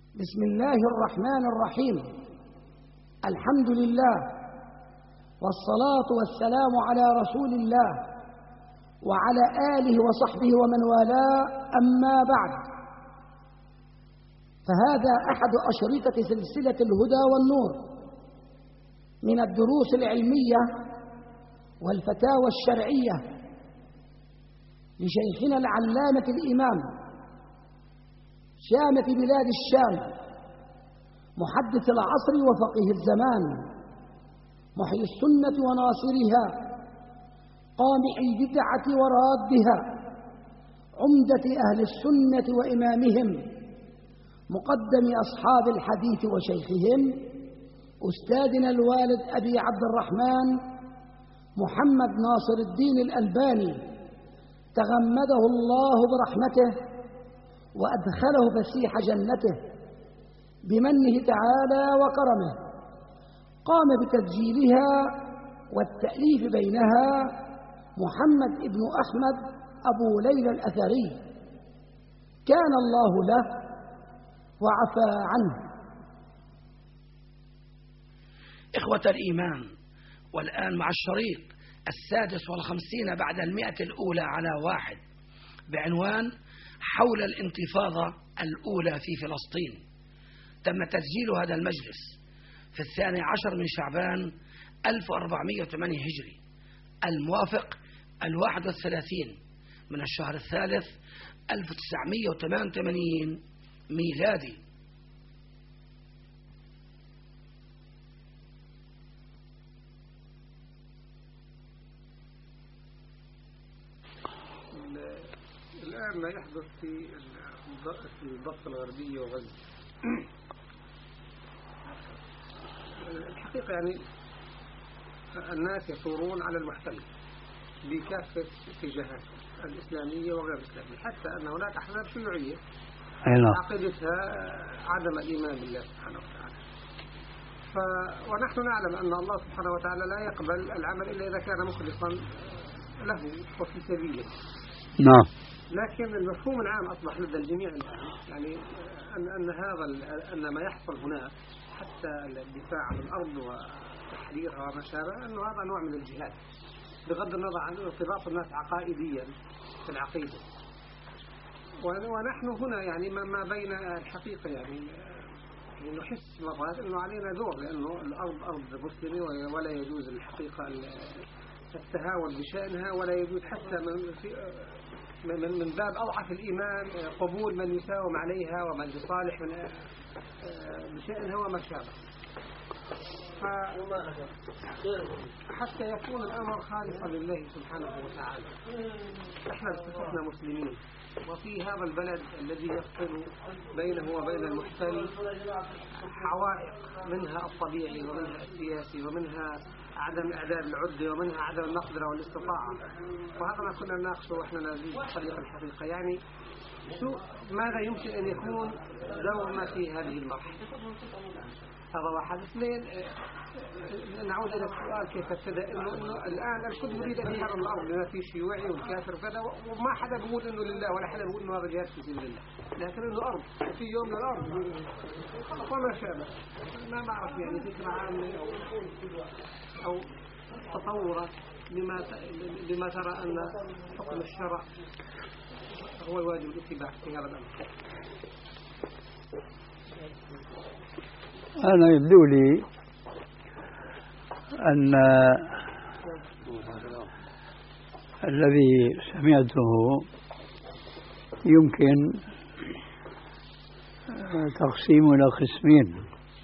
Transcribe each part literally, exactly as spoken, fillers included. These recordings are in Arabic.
بسم الله الرحمن الرحيم. الحمد لله والصلاة والسلام على رسول الله وعلى آله وصحبه ومن والاه، أما بعد، فهذا أحد أشرطة سلسلة الهدى والنور من الدروس العلمية والفتاوى الشرعية لشيخنا العلامة الإمام شامة بلاد الشام، محدث العصر وفقيه الزمان، محيي السنة وناصرها، قامع البدعة ورادها، عمدة أهل السنة وإمامهم، مقدم أصحاب الحديث وشيخهم، أستاذنا الوالد أبي عبد الرحمن محمد ناصر الدين الألباني، تغمده الله برحمته وأدخله فسيح جنته بمنه تعالى وكرمه. قام بتسجيلها والتأليف بينها محمد ابن أحمد أبو ليلى الأثري، كان الله له وعفى عنه. إخوة الإيمان، والآن مع الشريط السادس والخمسين بعد المئة الأولى على واحد بعنوان حول الانتفاضة الأولى في فلسطين. تم تسجيل هذا المجلس في الثاني عشر من شعبان ألف وأربعمائة وثمانية هجري، الموافق الواحد والثلاثين من الشهر الثالث ألف وتسعمائة وثمانية وثمانين ميلادي. الآن ما يحدث في الضفة الغربية وغزة الحقيقة يعني الناس يثورون على المحتل بكافة اتجاهات الإسلامية وغير الإسلامية، حتى أن هناك أحزاب شيوعية عقيدتها عدم الإيمان بالله سبحانه وتعالى. ف... ونحن نعلم أن الله سبحانه وتعالى لا يقبل العمل إلا إذا كان مخلصا له وفي سبيله. نعم. لكن المفهوم العام أصبح لدى الجميع الآن، يعني أن أن هذا أن ما يحصل هنا حتى الدفاع عن الأرض وتحريرها وما شابه، أنه هذا نوع من الجهاد بغض النظر عن ارتباط الناس عقائديا في العقيدة. ونحن هنا يعني ما بين الحقيقة يعني نحس مرات أنه علينا دور، لأنه الأرض أرض مسلمة ولا يجوز الحقيقة التهاون بشأنها، ولا يجوز حتى من في من من باب أضعف الإيمان قبول من يساوم عليها ومن يصالح من بشأنها وما شابه. حتى يكون الأمر خالصا لله سبحانه وتعالى. احنا بصفتنا مسلمين، وفي هذا البلد الذي يفصل بينه وبين المحتل حوائق، منها الطبيعي ومنها السياسي ومنها عدم إعداد العدة ومنها عدم المقدرة والاستطاعة. وهذا ما كنا نناقشه وإحنا نازلين بطريقة الحقيقة، يعني شو ماذا يمكن أن يكون دورنا في هذه المرحلة. هذا واحد. اثنين، نعود إلى السؤال كيف ابتدأ، إنه إنه الآن الكل يريد أن يحرر الأرض بما فيه شيوعي والكافر وكذا، وما حدا بيقول إنه لله ولا حدا بيقول إنه هذا جهاد في سبيل الله، لكن إنه أرض في يوم من الأرض وما شابه. ما بعرف يعني فكرة عامة أو أو تطورة لما لما ترى أن حكم الشرع هو الواجب الاتباع في هذا الأمر. أنا يبدو لي أن الذي سمعته يمكن تقسيم إلى قسمين.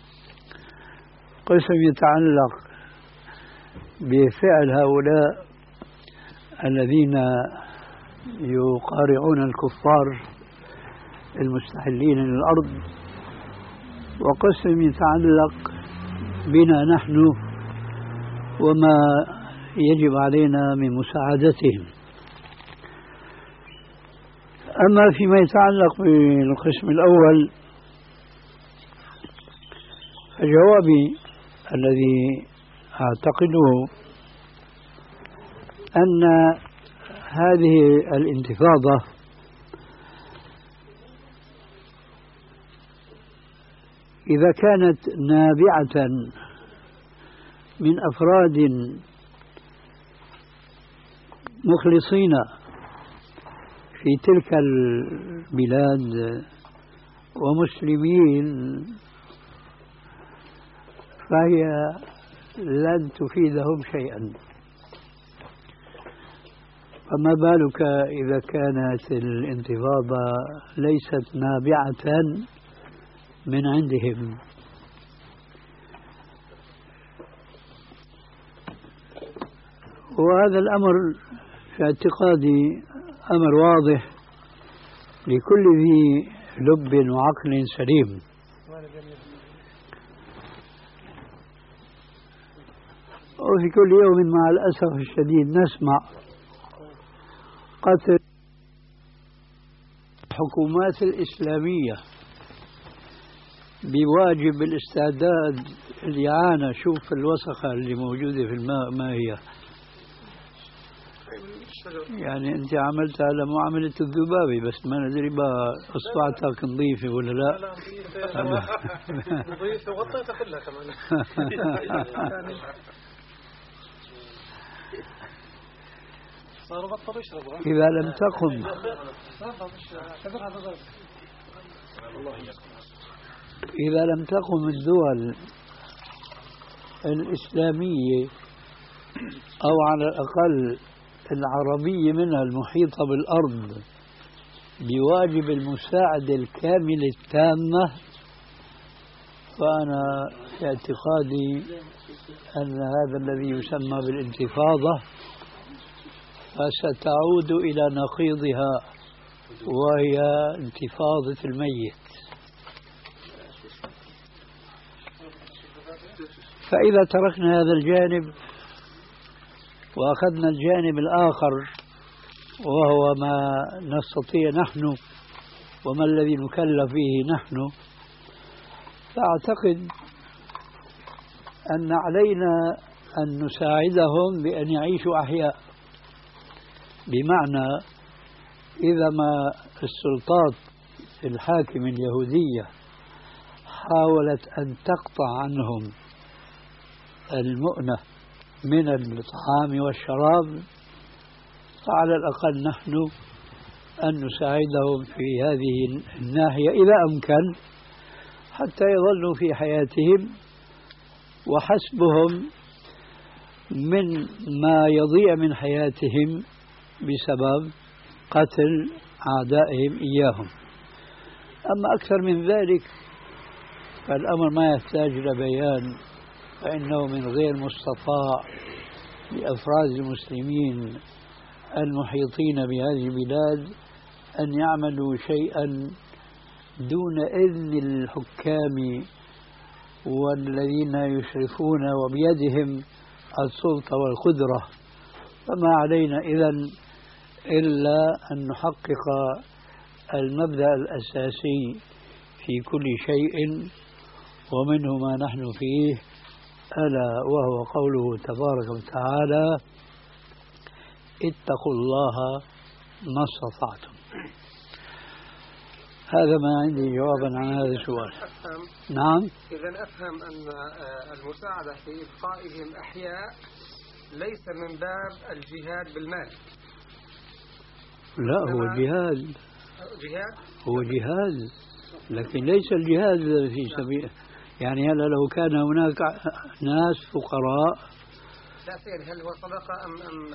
قسم يتعلق بفعل هؤلاء الذين يقارعون الكفار المستحلين للأرض، وقسم يتعلق بنا نحن وما يجب علينا من مساعدتهم. أما فيما يتعلق بالقسم الأول، فجوابي الذي أعتقده أن هذه الانتفاضة إذا كانت نابعة من أفراد مخلصين في تلك البلاد ومسلمين فهي لن تفيدهم شيئا، فما بالك إذا كانت الانتفاضة ليست نابعة من عندهم. وهذا الأمر في اعتقادي أمر واضح لكل ذي لب وعقل سليم. وفي كل يوم مع الأسف الشديد نسمع قتل الحكومات الإسلامية بواجب الاستعداد الإعانة. شوف الوسخة اللي موجودة في الماء ما هي، يعني أنت عملتها على معاملة الذبابة، بس ما ندري بقى أصبعتك نظيفة ولا لا. نظيفة وغطيتها كلها كمان. صاروا بطلوا يشربوا. إذا لم تقم إذا لم تقم الدول الإسلامية أو على الأقل العربية منها المحيطة بالأرض بواجب المساعدة الكاملة التامة، فأنا في اعتقادي أن هذا الذي يسمى بالانتفاضة فستعود إلى نقيضها، وهي انتفاضة الميت. فإذا تركنا هذا الجانب وأخذنا الجانب الآخر وهو ما نستطيع نحن وما الذي نكلف به نحن، فأعتقد أن علينا أن نساعدهم بأن يعيشوا أحياء. بمعنى إذا ما السلطات الحاكمة اليهودية حاولت أن تقطع عنهم المؤنة من الطعام والشراب، فعلى الأقل نحن أن نساعدهم في هذه الناحية إذا أمكن، حتى يظلوا في حياتهم وحسبهم من ما يضيع من حياتهم بسبب قتل أعدائهم إياهم. أما أكثر من ذلك فالأمر ما يحتاج إلى بيان، فإنه من غير مستطاع لأفراد المسلمين المحيطين بهذه البلاد أن يعملوا شيئا دون إذن الحكام والذين يشرفون وبيدهم السلطة والقدرة. فما علينا إذن إلا أن نحقق المبدأ الأساسي في كل شيء ومنه ما نحن فيه، ألا وهو قوله تبارك وتعالى: اتقوا الله ما استطعتم. هذا ما عندي جوابا عن هذا السؤال. نعم. إذا أفهم أن المساعدة في إبقائهم أحياء ليس من باب الجهاد بالمال. لا، هو جهاد. جهاد هو جهاد، لكن ليس الجهاد في سبيل، يعني هلا لو كان هناك ناس فقراء. لا سيدي، هل هو صدقة أم أم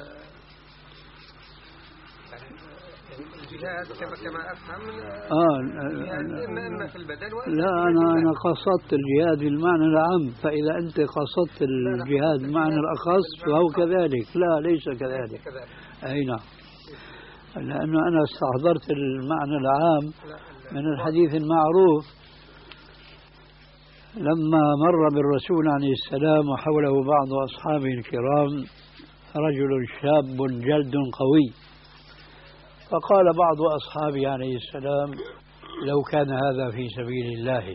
الجهاد كما كما أفهم؟ آه إما إما في البدن وإما لا، أنا أنا قصدت الجهاد بالمعنى العام، فإذا أنت قصدت الجهاد بالمعنى الأخص فهو كذلك. لا، ليس كذلك. أي نعم، لأنه أنا استحضرت المعنى العام من الحديث المعروف لما مر بالرسول عليه السلام وحوله بعض أصحابه الكرام رجل شاب جلد قوي، فقال بعض أصحابه عليه السلام: لو كان هذا في سبيل الله.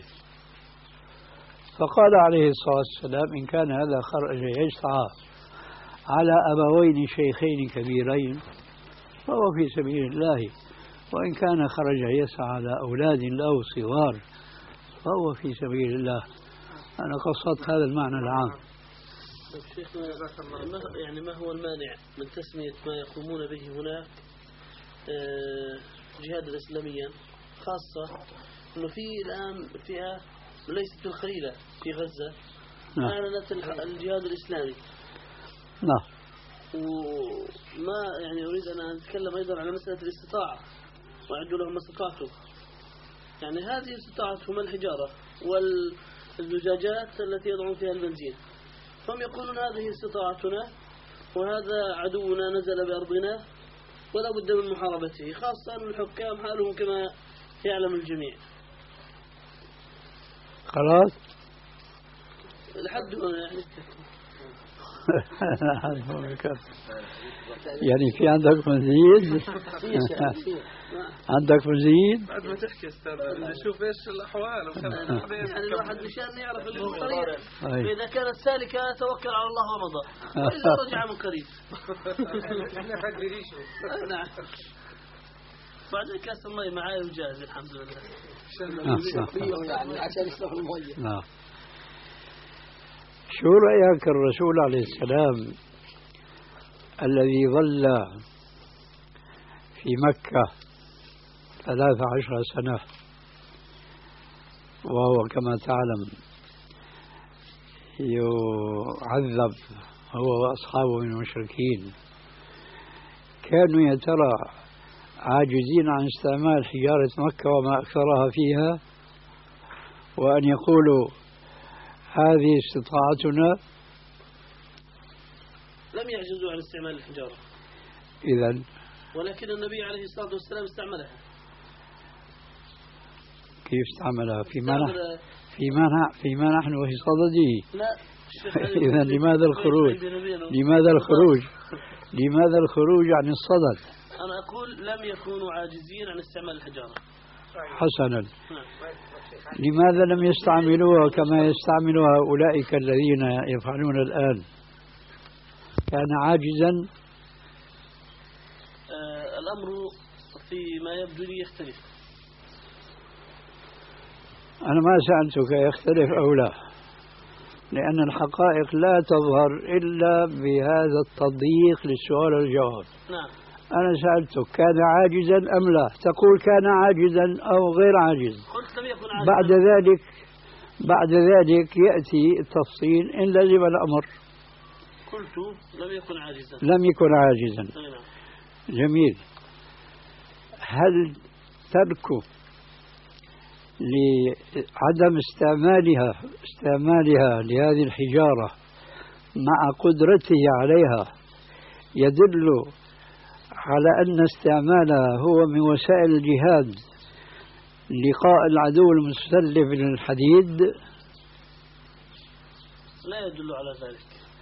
فقال عليه الصلاة والسلام: إن كان هذا خرج يسعى على أبوين شيخين كبيرين فهو في سبيل الله، وإن كان خرج يسعى على أولاد له صغار فهو في سبيل الله. أنا قصدت هذا المعنى العام. شيخنا ما يعني ما هو المانع من تسمية ما يقومون به هناك جهادا إسلاميا، خاصة أنه في الآن فئة ليست بالقليلة في غزة أعلنت الجهاد الإسلامي. نعم. وما يعني أريد أن أتكلم أيضا على مسألة الاستطاعة، وأعدوا لهم ما استطعتم. يعني هذه استطاعتهم الحجارة والزجاجات التي يضعون فيها البنزين، هم يقولون هذه استطاعتنا وهذا عدونا نزل بأرضنا ولا بد من محاربته، خاصة أن الحكام حالهم كما يعلم الجميع. خلاص لحد هنا يعني يعني في عندك مزيد؟ عندك مزيد؟ بعد ما تحكي استاذ نشوف ايش الاحوال يعني الواحد مشان يعرف الطريق، فاذا كانت سالكه توكل على الله ومضى، واذا رجع من قريب احنا فاكرين شو. نعم. بعد كاس المي معاي وجاهز الحمد لله. يعني عشان يشرب المي. نعم. شو رأيك الرسول عليه السلام الذي ظل في مكة ثلاث عشر سنة وهو كما تعلم يعذب هو وأصحابه من المشركين، كانوا يا ترى عاجزين عن استعمال حجارة مكة وما أكثرها فيها، وأن يقولوا هذه استطاعتنا؟ لم يعجزوا عن استعمال الحجارة إذن، ولكن النبي عليه الصلاة والسلام استعملها. كيف استعملها؟ فيما نحن فيما فيما نحن في صدده. لا. إذا لماذا الخروج؟ لماذا الخروج؟ لماذا الخروج عن الصدد؟ أنا أقول لم يكونوا عاجزين عن استعمال الحجارة. حسنا. لماذا لم يستعملوها كما يستعملها أولئك الذين يفعلون الآن؟ كان عاجزا. آه الأمر فيما يبدو لي يختلف. أنا ما سألتك يختلف أو لا، لأن الحقائق لا تظهر إلا بهذا التضييق للسؤال والجواب. نعم. أنا سألتك كان عاجزا أم لا؟ تقول كان عاجزا أو غير عاجز. قلت لم يكن عاجزا. بعد ذلك بعد ذلك يأتي التفصيل إن لزم الأمر. قلت لم يكن عاجزا. لم يكن عاجزا. نعم. جميل. هل ترك لعدم استعمالها استعمالها لهذه الحجارة مع قدرته عليها يدل على أن استعمالها هو من وسائل الجهاد لقاء العدو المتسلف للحديد؟ لا يدل على ذلك.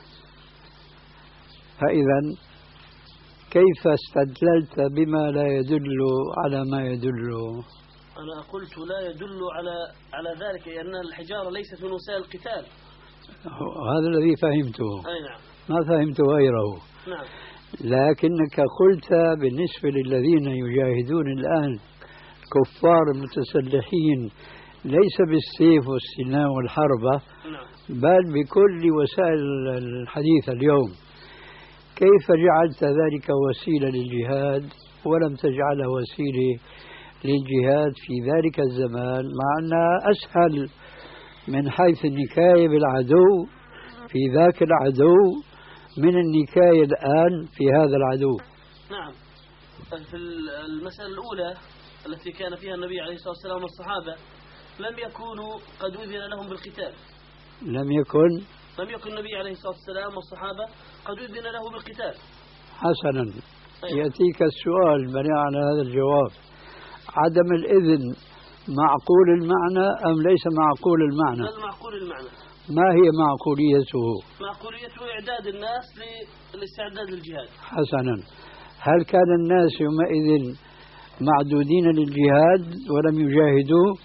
فإذا كيف استدللت بما لا يدل على ما يدل؟ أنا قلت لا يدل على على ذلك لأن الحجارة ليست من وسائل القتال. هذا الذي فهمته. أي نعم. ما فهمت غيره. نعم. لكنك قلت بالنسبة للذين يجاهدون الآن كفار متسلحين ليس بالسيف والسنان والحربة، نعم، بل بكل وسائل الحديث اليوم. كيف جعلت ذلك وسيلة للجهاد ولم تجعله وسيلة للجهاد في ذلك الزمان، مع أنها أسهل من حيث النكاية بالعدو في ذاك العدو من النكاية الآن في هذا العدو؟ نعم. في المسألة الأولى التي كان فيها النبي عليه الصلاة والسلام والصحابة لم يكونوا قد أذن لهم بالقتال. لم يكن لم يكن النبي عليه الصلاة والسلام والصحابة قد أذن له بالقتال. حسنا. أيوة. يأتيك السؤال بناء على هذا الجواب: عدم الإذن معقول المعنى أم ليس معقول المعنى؟ بل معقول المعنى. ما هي معقوليته؟ معقوليته إعداد الناس للاستعداد للجهاد. حسنا. هل كان الناس يومئذ معدودين للجهاد ولم يجاهدوا؟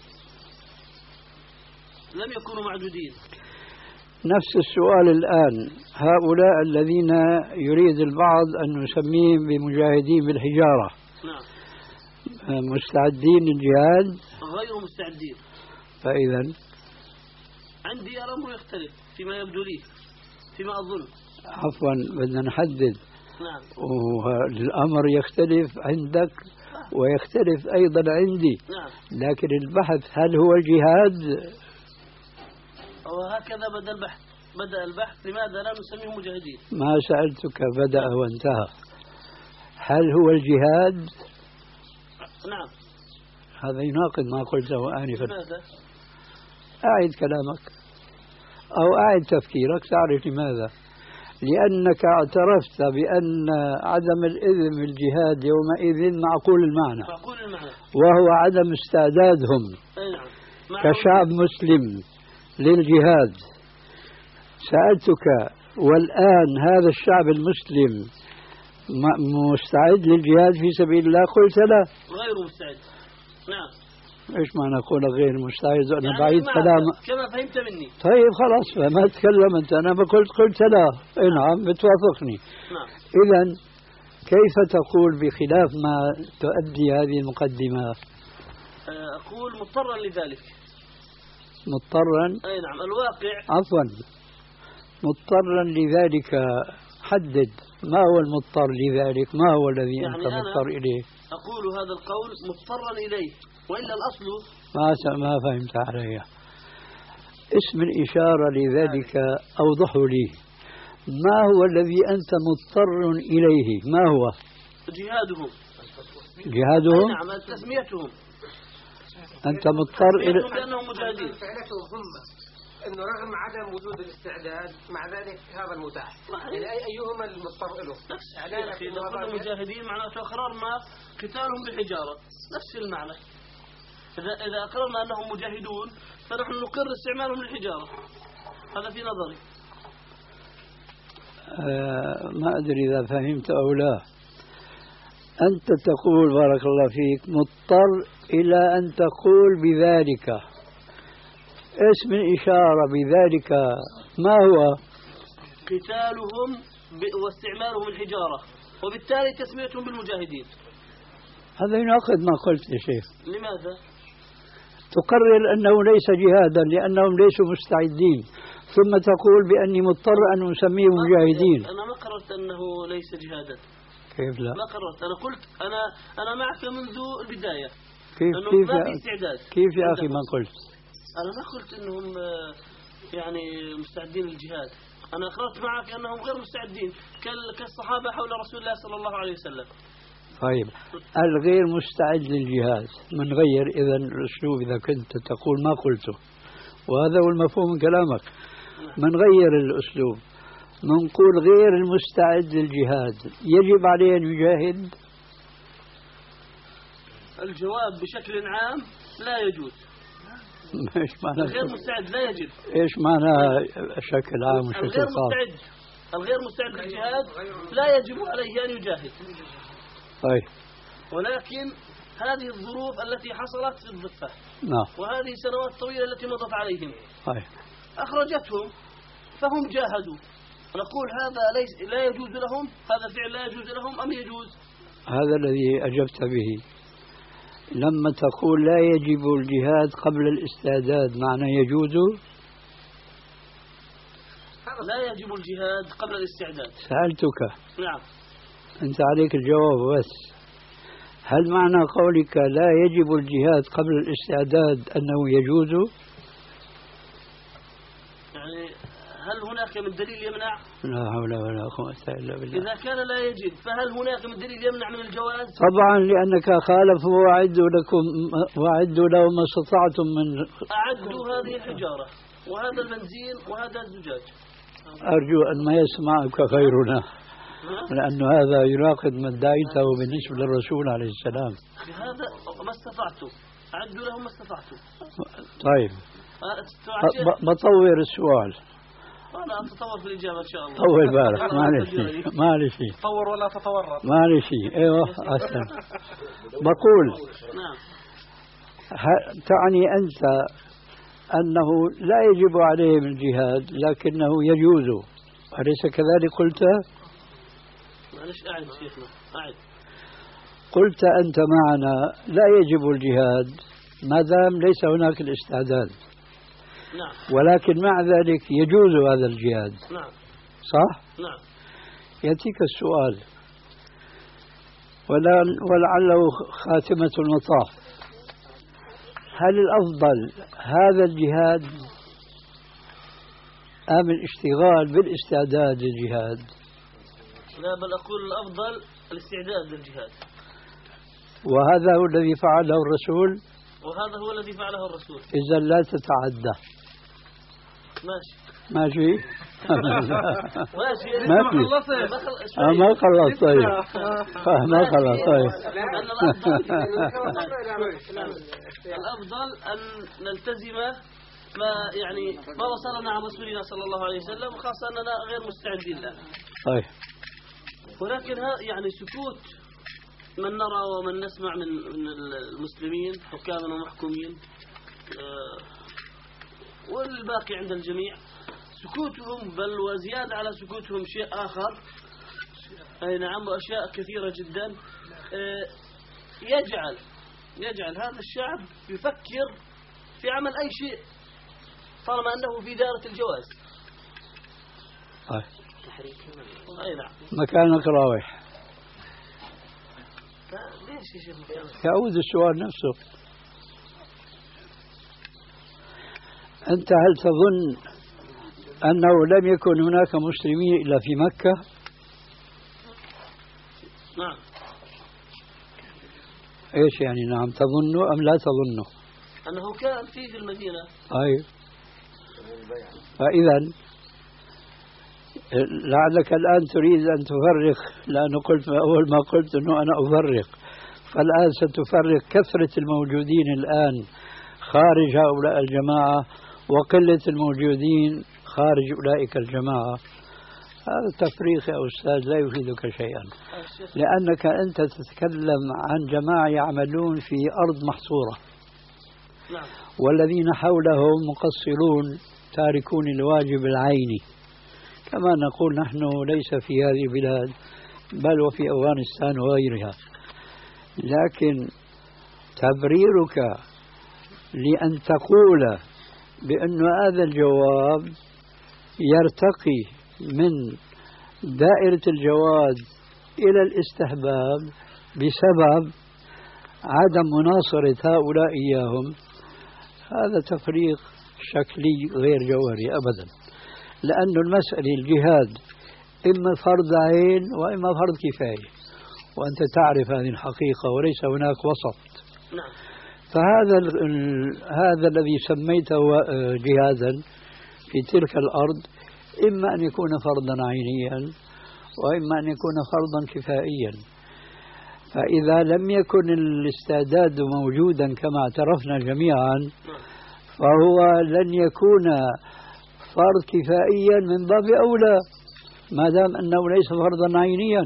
لم يكونوا معدودين. نفس السؤال الآن: هؤلاء الذين يريد البعض أن نسميهم بمجاهدين بالحجارة، نعم، مستعدين للجهاد؟ غير مستعدين. فإذا عندي الأمر يختلف فيما يبدو لي، فيما أظن. عفوا بدنا نحدد. نعم. والأمر يختلف عندك ويختلف أيضا عندي. نعم. لكن البحث هل هو الجهاد؟ وهكذا بدأ البحث بدأ البحث لماذا لا نسميه مجاهدين؟ ما سألتك بدأ وانتهى. هل هو الجهاد؟ نعم. هذا يناقض ما قلته آنفا. لماذا؟ أعد كلامك أو أعد تفكيرك تعرف لماذا. لأنك اعترفت بأن عدم الإذن بالجهاد يومئذ معقول المعنى، معقول المعنى، وهو عدم استعدادهم نعم. كشعب مسلم للجهاد. سألتك والآن هذا الشعب المسلم مستعد للجهاد في سبيل الله؟ قلت لا، غير مستعد. نعم. ايش معنى قول غير مستعد؟ انا يعني بعيد كلام كما فهمت مني. طيب خلاص فما تكلم انت، انا قلت قلت لا. اي نعم بتوافقني. نعم. اذا كيف تقول بخلاف ما تؤدي هذه المقدمة؟ اقول مضطرا لذلك. مضطرا؟ اي نعم. الواقع. عفوا، مضطرا لذلك حدد ما هو المضطر لذلك، ما هو الذي يعني انت مضطر اليه؟ اقول هذا القول مضطرا اليه، وإلا الأصل ما ما فهمت علي. اسم الإشارة لذلك أوضح لي. ما هو الذي أنت مضطر إليه؟ ما هو؟ جهادهم. جهادهم؟ نعم. تسميتهم. أنت مضطر إلى لأنهم مجاهدين. فعلتهم هم أنه رغم عدم وجود الاستعداد مع ذلك هذا المتاح. يعني أي أيهما المضطر له؟ نفس الشيء. إذا كنا مجاهدين معناته أقرار ما قتالهم بالحجارة، نفس المعنى. إذا إذا أقررنا أنهم مجاهدون فنحن نقر استعمالهم للحجارة. هذا في نظري. آه ما أدري إذا فهمت أو لا. أنت تقول بارك الله فيك مضطر إلى أن تقول بذلك. اسم الإشارة بذلك ما هو؟ قتالهم واستعمالهم الحجارة، وبالتالي تسميتهم بالمجاهدين. هذا يناقض ما قلت يا شيخ. لماذا؟ تقرر أنه ليس جهادا لأنهم ليسوا مستعدين، ثم تقول بأني مضطر أن أسميه مجاهدين. أنا ما قررت أنه ليس جهادا. كيف لا؟ ما قررت. أنا قلت أنا أنا معك منذ البداية. كيف كيف ما في استعداد. كيف يا أخي ما قلت؟ أنا ما قلت أنهم يعني مستعدين للجهاد. أنا أقررت معك أنهم غير مستعدين كالصحابة حول رسول الله صلى الله عليه وسلم. طيب الغير مستعد للجهاد من غير إذا الأسلوب إذا كنت تقول ما قلته، وهذا هو المفهوم من كلامك. من غير الأسلوب منقول غير المستعد للجهاد يجب عليه أن يجاهد. الجواب بشكل عام لا يجوز. ايش معنى الغير مستعد لا يجب؟ ايش معنى شكل عام وشكل الغير خاص؟ مستعد الغير مستعد للجهاد لا يجب عليه أن يجاهد. طيب. ولكن هذه الظروف التي حصلت في الضفة، نعم، وهذه السنوات الطويلة التي مضت عليهم، طيب، أخرجتهم فهم جاهدوا. نقول هذا ليس لا يجوز لهم، هذا الفعل لا يجوز لهم أم يجوز؟ هذا الذي أجبت به. لما تقول لا يجب الجهاد قبل الاستعداد معنى يجوز؟ لا يجب الجهاد قبل الاستعداد. سألتك. نعم. أنت عليك الجواب بس. هل معنى قولك لا يجب الجهاد قبل الاستعداد أنه يجوز؟ يعني هل هناك من دليل يمنع؟ لا حول ولا قوة إلا بالله. إذا كان لا يجب فهل هناك من دليل يمنع من الجواز؟ طبعا لأنك خالفوا وأعدوا لكم وأعدوا لهم ما استطعتم من. أعدوا هذه الحجارة وهذا البنزين وهذا الزجاج. أرجو أن ما يسمعك غيرنا، لأن هذا يناقض ما ادعيته بالنسبة للرسول عليه السلام. هذا ما استطعتم، أعدوا لهم ما استطعتم. طيب بطور السؤال. أنا أتطور في الإجابة إن شاء الله. طول بالك، معلش معلش. تطور ولا تتورط. معلش أيوه أحسن. بقول نعم. تعني أنت أنه لا يجب عليهم الجهاد لكنه يجوز، أليس كذلك قلت؟ معلش أعد شيخنا أعد. قلت أنت معنا لا يجب الجهاد ما دام ليس هناك الاستعداد. نعم. ولكن مع ذلك يجوز هذا الجهاد. نعم. صح؟ نعم. يأتيك السؤال ولعله خاتمة المطاف، هل الأفضل هذا الجهاد أم الاشتغال بالاستعداد للجهاد؟ لا، بل أقول الأفضل الاستعداد للجهاد. وهذا هو الذي فعله الرسول، وهذا هو الذي فعله الرسول. إذا لا تتعدى. ماشي ماشي. ماشي. ما في. آه ما خلص. طيب. آه ما خلص. طيب. الأفضل أن نلتزم ما يعني ما وصلنا عن رسولنا صلى الله عليه وسلم، وخاصة أننا غير مستعدين له. طيب. ولكن يعني سكوت من نرى ومن نسمع من من المسلمين حكاما ومحكومين والباقي عند الجميع، سكوتهم بل وزيادة على سكوتهم شيء آخر، أي نعم، وأشياء كثيرة جدا يجعل يجعل هذا الشعب يفكر في عمل أي شيء طالما أنه في دائرة الجواز. أي نعم. مكانك راوح. ليش يا شيخ مكانك؟ يعود السؤال نفسه. أنت هل تظن أنه لم يكن هناك مسلمين إلا في مكة؟ نعم. إيش يعني نعم تظنوا أم لا تظنوا؟ أنه كان فيه في المدينة. أي. فإذا لعلك الآن تريد أن تفرق، لأنه قلت أول ما قلت أنه أنا أفرق، فالآن ستفرق كثرة الموجودين الآن خارج هؤلاء الجماعة وقلة الموجودين خارج أولئك الجماعة. هذا التفريق يا أستاذ لا يفيدك شيئا، لأنك أنت تتكلم عن جماعة يعملون في أرض محصورة، والذين حولهم مقصرون تاركون الواجب العيني، كما نقول نحن ليس في هذه البلاد بل وفي أفغانستان وغيرها. لكن تبريرك لأن تقول بأن هذا الجواب يرتقي من دائرة الجواز إلى الاستحباب بسبب عدم مناصرة هؤلاء إياهم، هذا تفريق شكلي غير جوهري أبدا. لأن المسألة الجهاد إما فرض عين وإما فرض كفاية، وأنت تعرف هذه الحقيقة وليس هناك وسط. نعم. فهذا هذا الذي سميته جهادا في تلك الأرض إما أن يكون فرضا عينيا وإما أن يكون فرضا كفائيا. فإذا لم يكن الاستعداد موجودا كما اعترفنا جميعا، فهو لن يكون فرض كفائيا من باب أولى ما دام أنه ليس فرضا عينيا،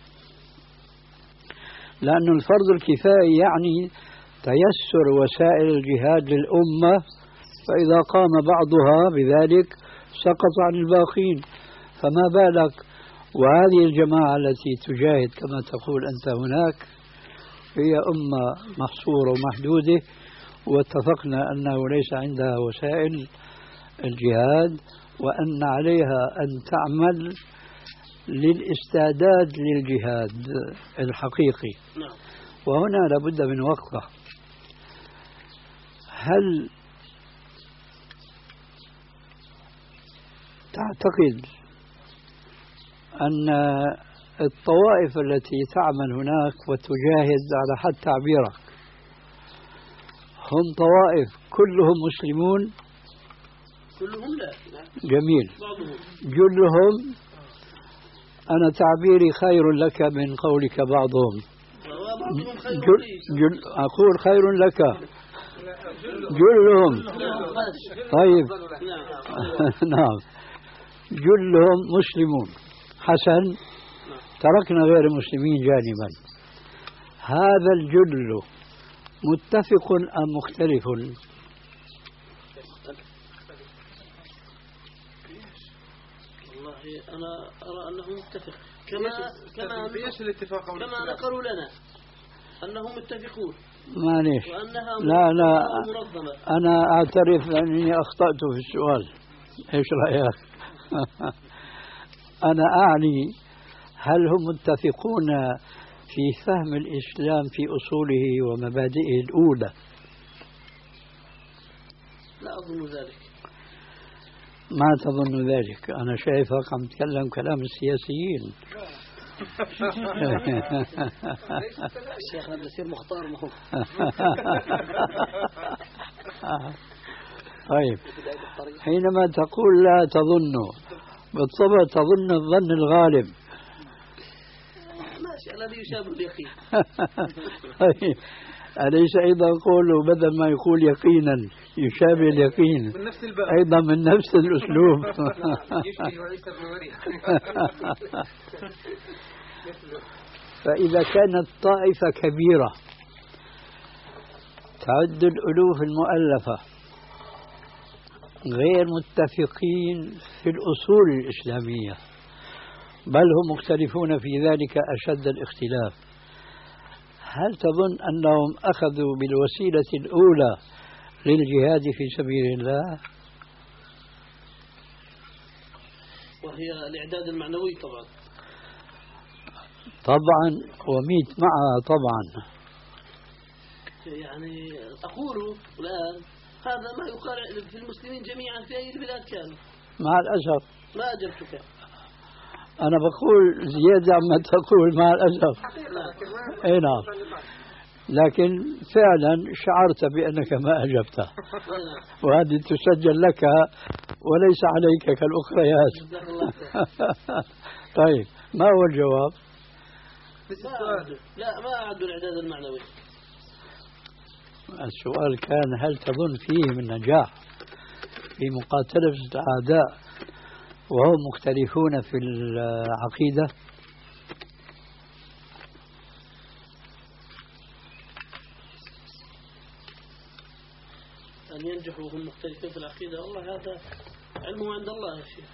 لأن الفرض الكفائي يعني تيسر وسائل الجهاد للأمة، فإذا قام بعضها بذلك سقط عن الباقين، فما بالك وهذه الجماعة التي تجاهد كما تقول أنت هناك هي أمة محصورة ومحدودة، واتفقنا أنه ليس عندها وسائل الجهاد، وأن عليها أن تعمل للاستعداد للجهاد الحقيقي. وهنا لابد من وقفة. هل تعتقد أن الطوائف التي تعمل هناك وتجاهد على حد تعبيرك هم طوائف كلهم مسلمون؟ كلهم لا. جميل. جلهم أنا تعبيري خير لك من قولك بعضهم. جل جل أقول خير لك جلهم. طيب. نعم. جلهم مسلمون. حسن، تركنا غير المسلمين جانبا. هذا الجل متفق أم مختلف؟ أنا أرى أنه متفق كما كما بيش الاتفاق كما نقلوا لنا أنهم متفقون. معليش. وأنها لا لا منظمة. أنا أعترف أنني أخطأت في السؤال. إيش رأيك؟ أنا أعني هل هم متفقون في فهم الإسلام في أصوله ومبادئه الأولى؟ لا أظن ذلك. ما تظن ذلك؟ أنا شايفك عم تتكلم كلام السياسيين. الشيخ بدنا نصير مختار معه. طيب حينما تقول لا تظن بالطبع تظن الظن الغالب. ماشي الذي يشابه اليقين. طيب أليس أيضا قوله بدل ما يقول يقينا يشابه اليقين من نفس الباب أيضا من نفس الأسلوب؟ يشبه عيسى بن مريم. فإذا كانت طائفة كبيرة تعد الألوف المؤلفة غير متفقين في الأصول الإسلامية بل هم مختلفون في ذلك أشد الاختلاف، هل تظن أنهم أخذوا بالوسيلة الأولى للجهاد في سبيل الله؟ وهي الإعداد المعنوي طبعا. طبعا وميت معها طبعا. يعني أقول الآن هذا ما يقال في المسلمين جميعا في أي البلاد كانوا. مع الأسف ما أجبتك. أنا بقول زيادة عما تقول مع الأسف. أي نعم، لكن فعلا شعرت بأنك ما أجبت، وهذه تسجل لك وليس عليك كالأخريات. طيب ما هو الجواب؟ لا ما أعد الإعداد المعنوي. السؤال كان هل تظن فيه من نجاح في مقاتلة الأعداء وهم مختلفون في العقيدة؟ أن ينجحوا وهم مختلفين في العقيدة، والله هذا علمه عند الله يا شيخ.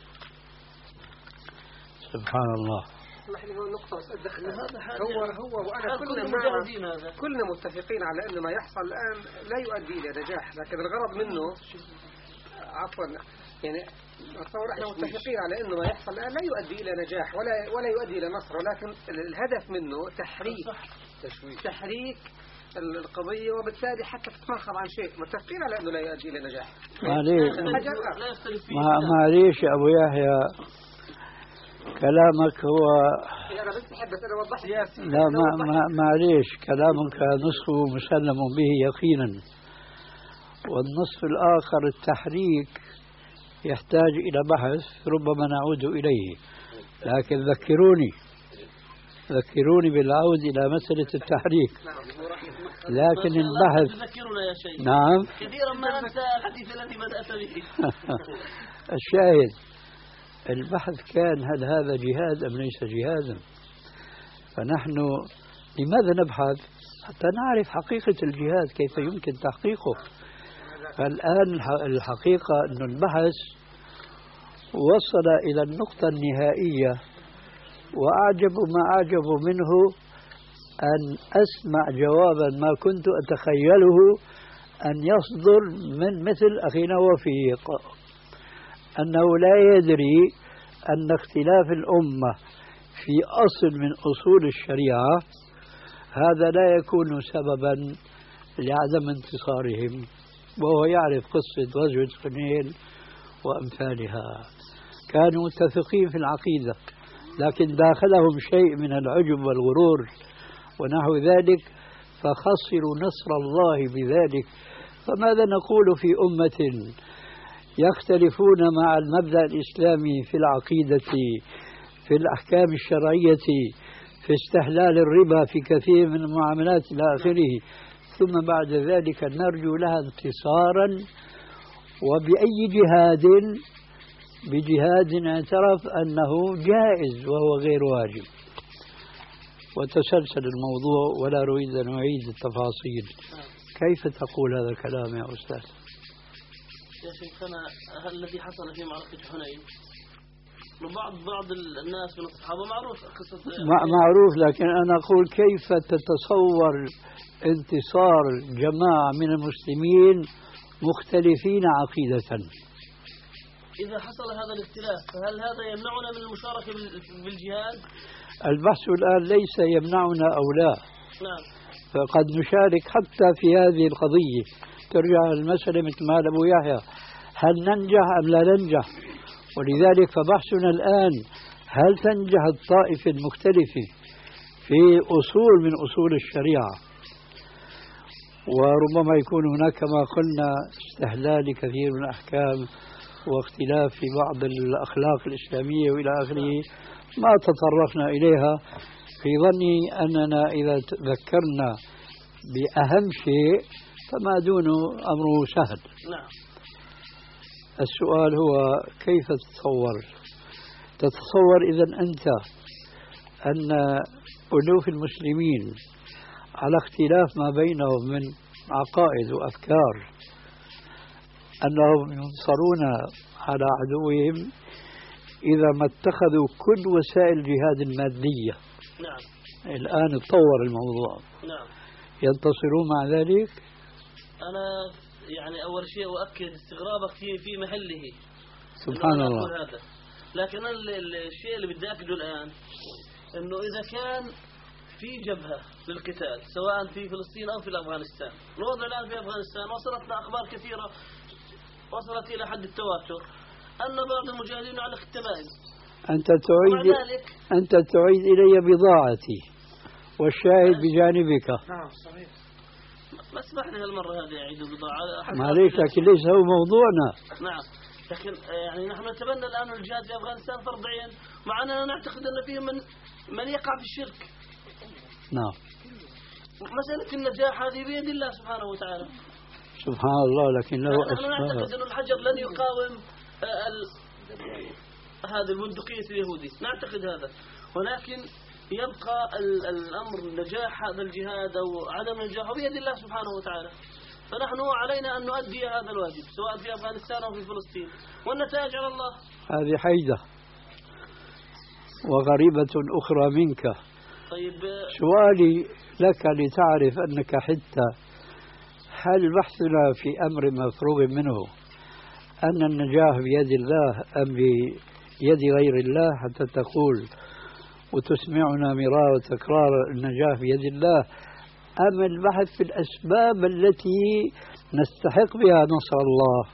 سبحان الله. اسمح لي هو النقطة أدخل. هذا هو هو وأنا كلنا مع كلنا متفقين على أن ما يحصل الآن لا يؤدي إلى نجاح، لكن الغرض منه عفوا يعني أتصور احنا متفقين على أنه ما يحصل الآن لا يؤدي إلى نجاح ولا ولا يؤدي إلى نصر، ولكن الهدف منه تحريك تحريك القضية وبالتالي حتى تتمخض عن شيء. متفقين على أنه لا يؤدي إلى نجاح. معليش يا أبو يحيى كلامك هو أنا بس أحب أنا أوضح سياسي. لا ما ما معليش كلامك نصفه مسلم به يقينا، والنصف الآخر التحريك يحتاج إلى بحث ربما نعود إليه، لكن ذكروني ذكروني بالعود إلى مسألة التحريك. لكن البحث تذكرنا يا شيخ. نعم كثيرا ما أنسى الحديث الذي بدأت به. الشاهد البحث كان هل هذا جهاد أم ليس جهادا؟ فنحن لماذا نبحث؟ حتى نعرف حقيقة الجهاد كيف يمكن تحقيقه. فالآن الحقيقة أن البحث وصل إلى النقطة النهائية، وأعجب ما أعجب منه أن أسمع جوابا ما كنت أتخيله أن يصدر من مثل أخينا وفيق، أنه لا يدري أن اختلاف الأمة في أصل من أصول الشريعة هذا لا يكون سببا لعدم انتصارهم، وهو يعرف قصة غزوة حنين وأمثالها. كانوا متفقين في العقيدة لكن داخلهم شيء من العجب والغرور ونحو ذلك فخسروا نصر الله بذلك. فماذا نقول في أمة يختلفون مع المبدأ الإسلامي في العقيدة، في الأحكام الشرعية، في استحلال الربا، في كثير من المعاملات إلى آخره، ثم بعد ذلك نرجو لها انتصارا وبأي جهاد؟ بجهاد اعترف أنه جائز وهو غير واجب. وتسلسل الموضوع ولا أريد أن أعيد التفاصيل. كيف تقول هذا الكلام يا أستاذ؟ يا شيخنا الذي حصل في معركة حنين بعض بعض الناس من الصحابة معروف قصة معروف، لكن أنا أقول كيف تتصور انتصار جماعة من المسلمين مختلفين عقيدة. إذا حصل هذا الاختلاف فهل هذا يمنعنا من المشاركة بالجهاد؟ البحث الآن ليس يمنعنا أو لا. نعم. فقد نشارك حتى في هذه القضية. ترجع المسألة مثل ما قال أبو يحيى، هل ننجح أم لا ننجح؟ ولذلك فبحثنا الآن هل تنجح الطائفة المختلفة في أصول من أصول الشريعة، وربما يكون هناك كما قلنا استهلال كثير من الأحكام واختلاف في بعض الأخلاق الإسلامية وإلى آخره ما تطرقنا إليها، في ظني أننا إذا تذكرنا بأهم شيء فما دونه أمره سهل. نعم. السؤال هو كيف تتصور تتصور إذن أنت أن ألوف المسلمين على اختلاف ما بينهم من عقائد وأفكار أنهم ينصرون على عدوهم إذا ما اتخذوا كل وسائل الجهاد المادية؟ نعم. الآن تطور الموضوع. نعم. ينتصرون مع ذلك؟ أنا يعني أول شيء أؤكد استغرابك في في محله. سبحان الله. هذا. لكن الشيء اللي بدي أكده الآن إنه إذا كان في جبهة للقتال سواء في فلسطين أو في أفغانستان، الوضع الآن في أفغانستان وصلتنا أخبار كثيرة وصلت إلى حد التواتر أن بعض المجاهدين على التمائم. أنت تعيد أنت تعيد إلي بضاعتي والشاهد بجانبك. نعم صحيح. ما اسمح لي هالمرة هذه أعيد البضاعة. معليش لكن ليس هو موضوعنا. نعم. لكن يعني نحن نتبنى الآن الجهاد في أفغانستان فرض عين، مع أننا نعتقد أن فيهم من من يقع في الشرك. نعم. مسألة النجاح هذه بيد الله سبحانه وتعالى. سبحان الله. لكن له أسباب. نحن نعتقد أن الحجر لن يقاوم ال... هذا البندقية اليهودي، نعتقد هذا، ولكن يبقى ال... الأمر نجاح هذا الجهاد أو عدم نجاحه بيد الله سبحانه وتعالى. فنحن علينا أن نؤدي هذا الواجب سواء في أفغانستان أو في فلسطين، والنتائج على الله. هذه حيدة وغريبة أخرى منك. طيب سؤالي لك لتعرف أنك حتى هل بحثنا في أمر مفروغ منه أن النجاح بيد الله أم بيد غير الله حتى تقول وتسمعنا مرارا وتكرار النجاح بيد الله، أم البحث في الأسباب التي نستحق بها نصر الله؟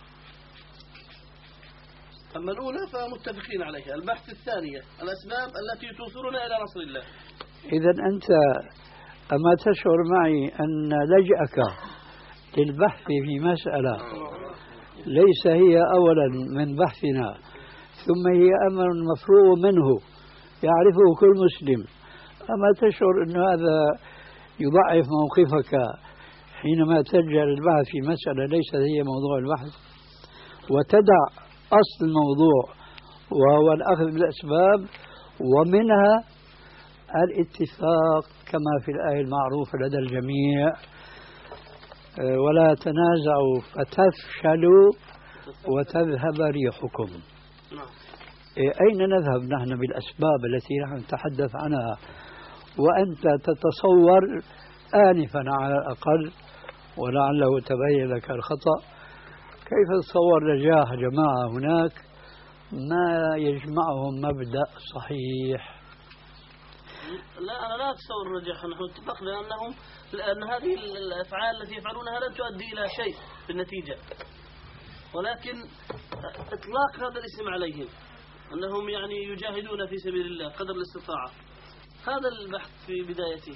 أما الأولى فمتفقين عليها، البحث الثانية الأسباب التي توصلنا إلى نصر الله. إذا أنت أما تشعر معي أن لجأك للبحث في مسألة ليس هي أولا من بحثنا ثم هي أمر مفروغ منه يعرفه كل مسلم، أما تشعر أن هذا يضعف موقفك حينما تلجأ للبحث في مسألة ليس هي موضوع البحث، وتدع أصل الموضوع وهو الأخذ بالأسباب ومنها الاتفاق كما في الآية المعروفة لدى الجميع ولا تنازعوا فتفشلوا وتذهب ريحكم. أين نذهب نحن بالأسباب التي نحن نتحدث عنها وأنت تتصور آنفا على الأقل ولعله تبين لك الخطأ كيف تتصور نجاح جماعة هناك ما يجمعهم مبدأ صحيح؟ لا أنا لا أتصور نجاح، نحن اتفقنا أنهم لأن هذه الأفعال التي يفعلونها لن تؤدي إلى شيء في النتيجة، ولكن إطلاق هذا الاسم عليهم أنهم يعني يجاهدون في سبيل الله قدر الاستطاعة، هذا البحث في بدايته.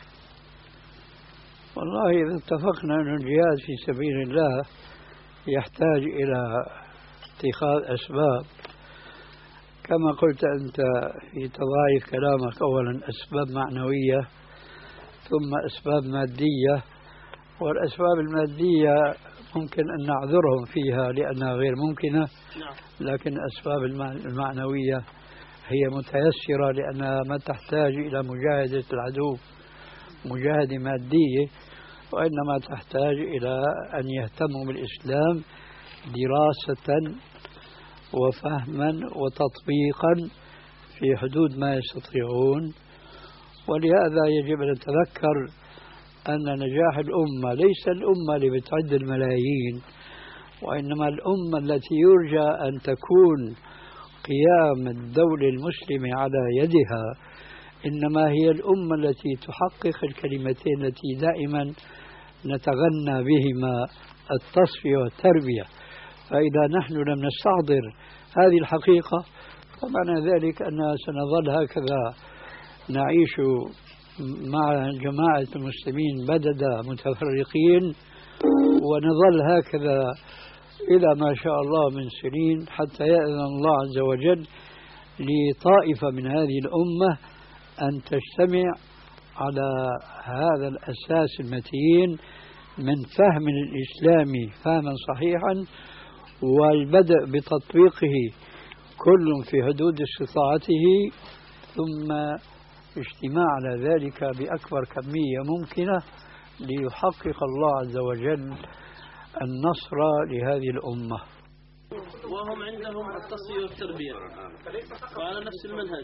والله إذا اتفقنا أن الجهاد في سبيل الله يحتاج إلى اتخاذ أسباب كما قلت أنت في تضاعيف كلامك، أولا أسباب معنوية ثم أسباب مادية، والأسباب المادية ممكن أن نعذرهم فيها لأنها غير ممكنة، لكن الأسباب المعنوية هي متيسرة لأنها ما تحتاج إلى مجاهدة العدو مجاهدة مادية، وإنما تحتاج إلى أن يهتموا بالإسلام دراسة وفهما وتطبيقا في حدود ما يستطيعون. ولهذا يجب أن نتذكر أن نجاح الأمة ليس الأمة اللي بتعد الملايين، وإنما الأمة التي يرجى أن تكون قيام الدولة المسلمة على يدها، إنما هي الأمة التي تحقق الكلمتين التي دائما نتغنى بهما، التصفية والتربية. فإذا نحن لم نستحضر هذه الحقيقة فمعنى ذلك أننا سنظل هكذا نعيش مع جماعة المسلمين بددا متفرقين، ونظل هكذا إلى ما شاء الله من سنين، حتى يأذن الله عز وجل لطائفة من هذه الأمة أن تجتمع على هذا الأساس المتين من فهم الإسلام فهما صحيحا، والبدء بتطبيقه كل في حدود استطاعته، ثم اجتماع على ذلك بأكبر كمية ممكنة ليحقق الله عز وجل النصر لهذه الأمة. وهم عندهم التصفية والتربية وعلى نفس المنهج،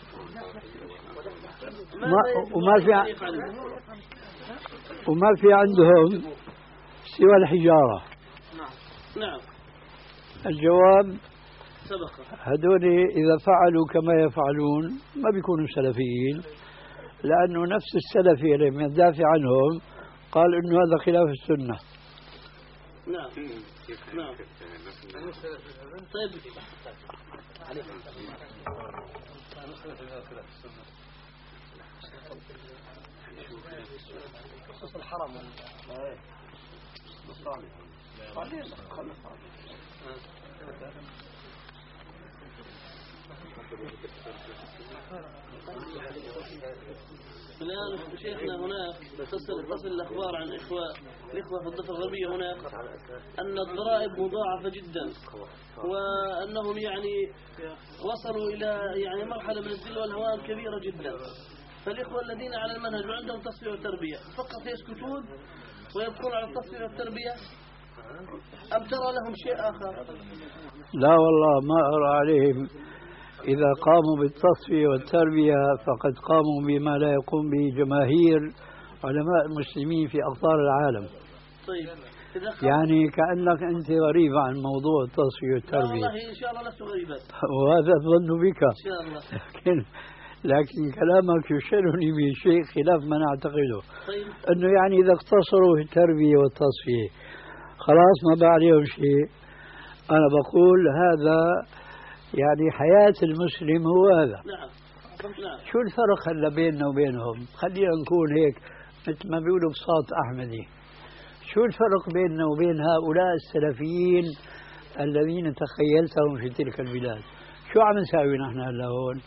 ما وما في وما في عندهم سوى الحجارة. نعم. الجواب سبق هذول إذا فعلوا كما يفعلون ما بيكونوا سلفيين، لأنه نفس السلفي اللي يدافع عنهم قال إنه هذا خلاف السنة. نعم نعم. طيب خصوص الحرم الآن شيخنا هناك تصل تصل الأخبار عن إخوة الإخوة في الضفة الغربية هناك أن الضرائب مضاعفة جدا، وأنهم يعني وصلوا إلى يعني مرحلة من الذل والهوان كبيرة جدا. فالإخوة الذين على المنهج وعندهم تصفية وتربية فقط يسكتون ويبقون على التصفية والتربية، أم ترى لهم شيء آخر؟ لا والله ما أرى عليهم. إذا قاموا بالتصفية والتربية فقد قاموا بما لا يقوم به جماهير علماء المسلمين في أقطار العالم. طيب يعني كأنك أنت غريب عن موضوع التصفية والتربية. والله إن شاء الله لست غريبا، وهذا الظن بك. إن شاء الله. لكن لكن كلامك يشيرني بشيء خلاف ما نعتقده. طيب. أنه يعني إذا اقتصروا في التربية والتصفية خلاص ما بقى عليهم شيء. أنا بقول هذا يعني حياة المسلم هو هذا. نعم. نعم. شو الفرق هلا بيننا وبينهم؟ خلينا نكون هيك مثل ما بيقولوا بساط أحمدي. شو الفرق بيننا وبين هؤلاء السلفيين الذين تخيلتهم في تلك البلاد؟ شو عم نساوي نحن هلا هون؟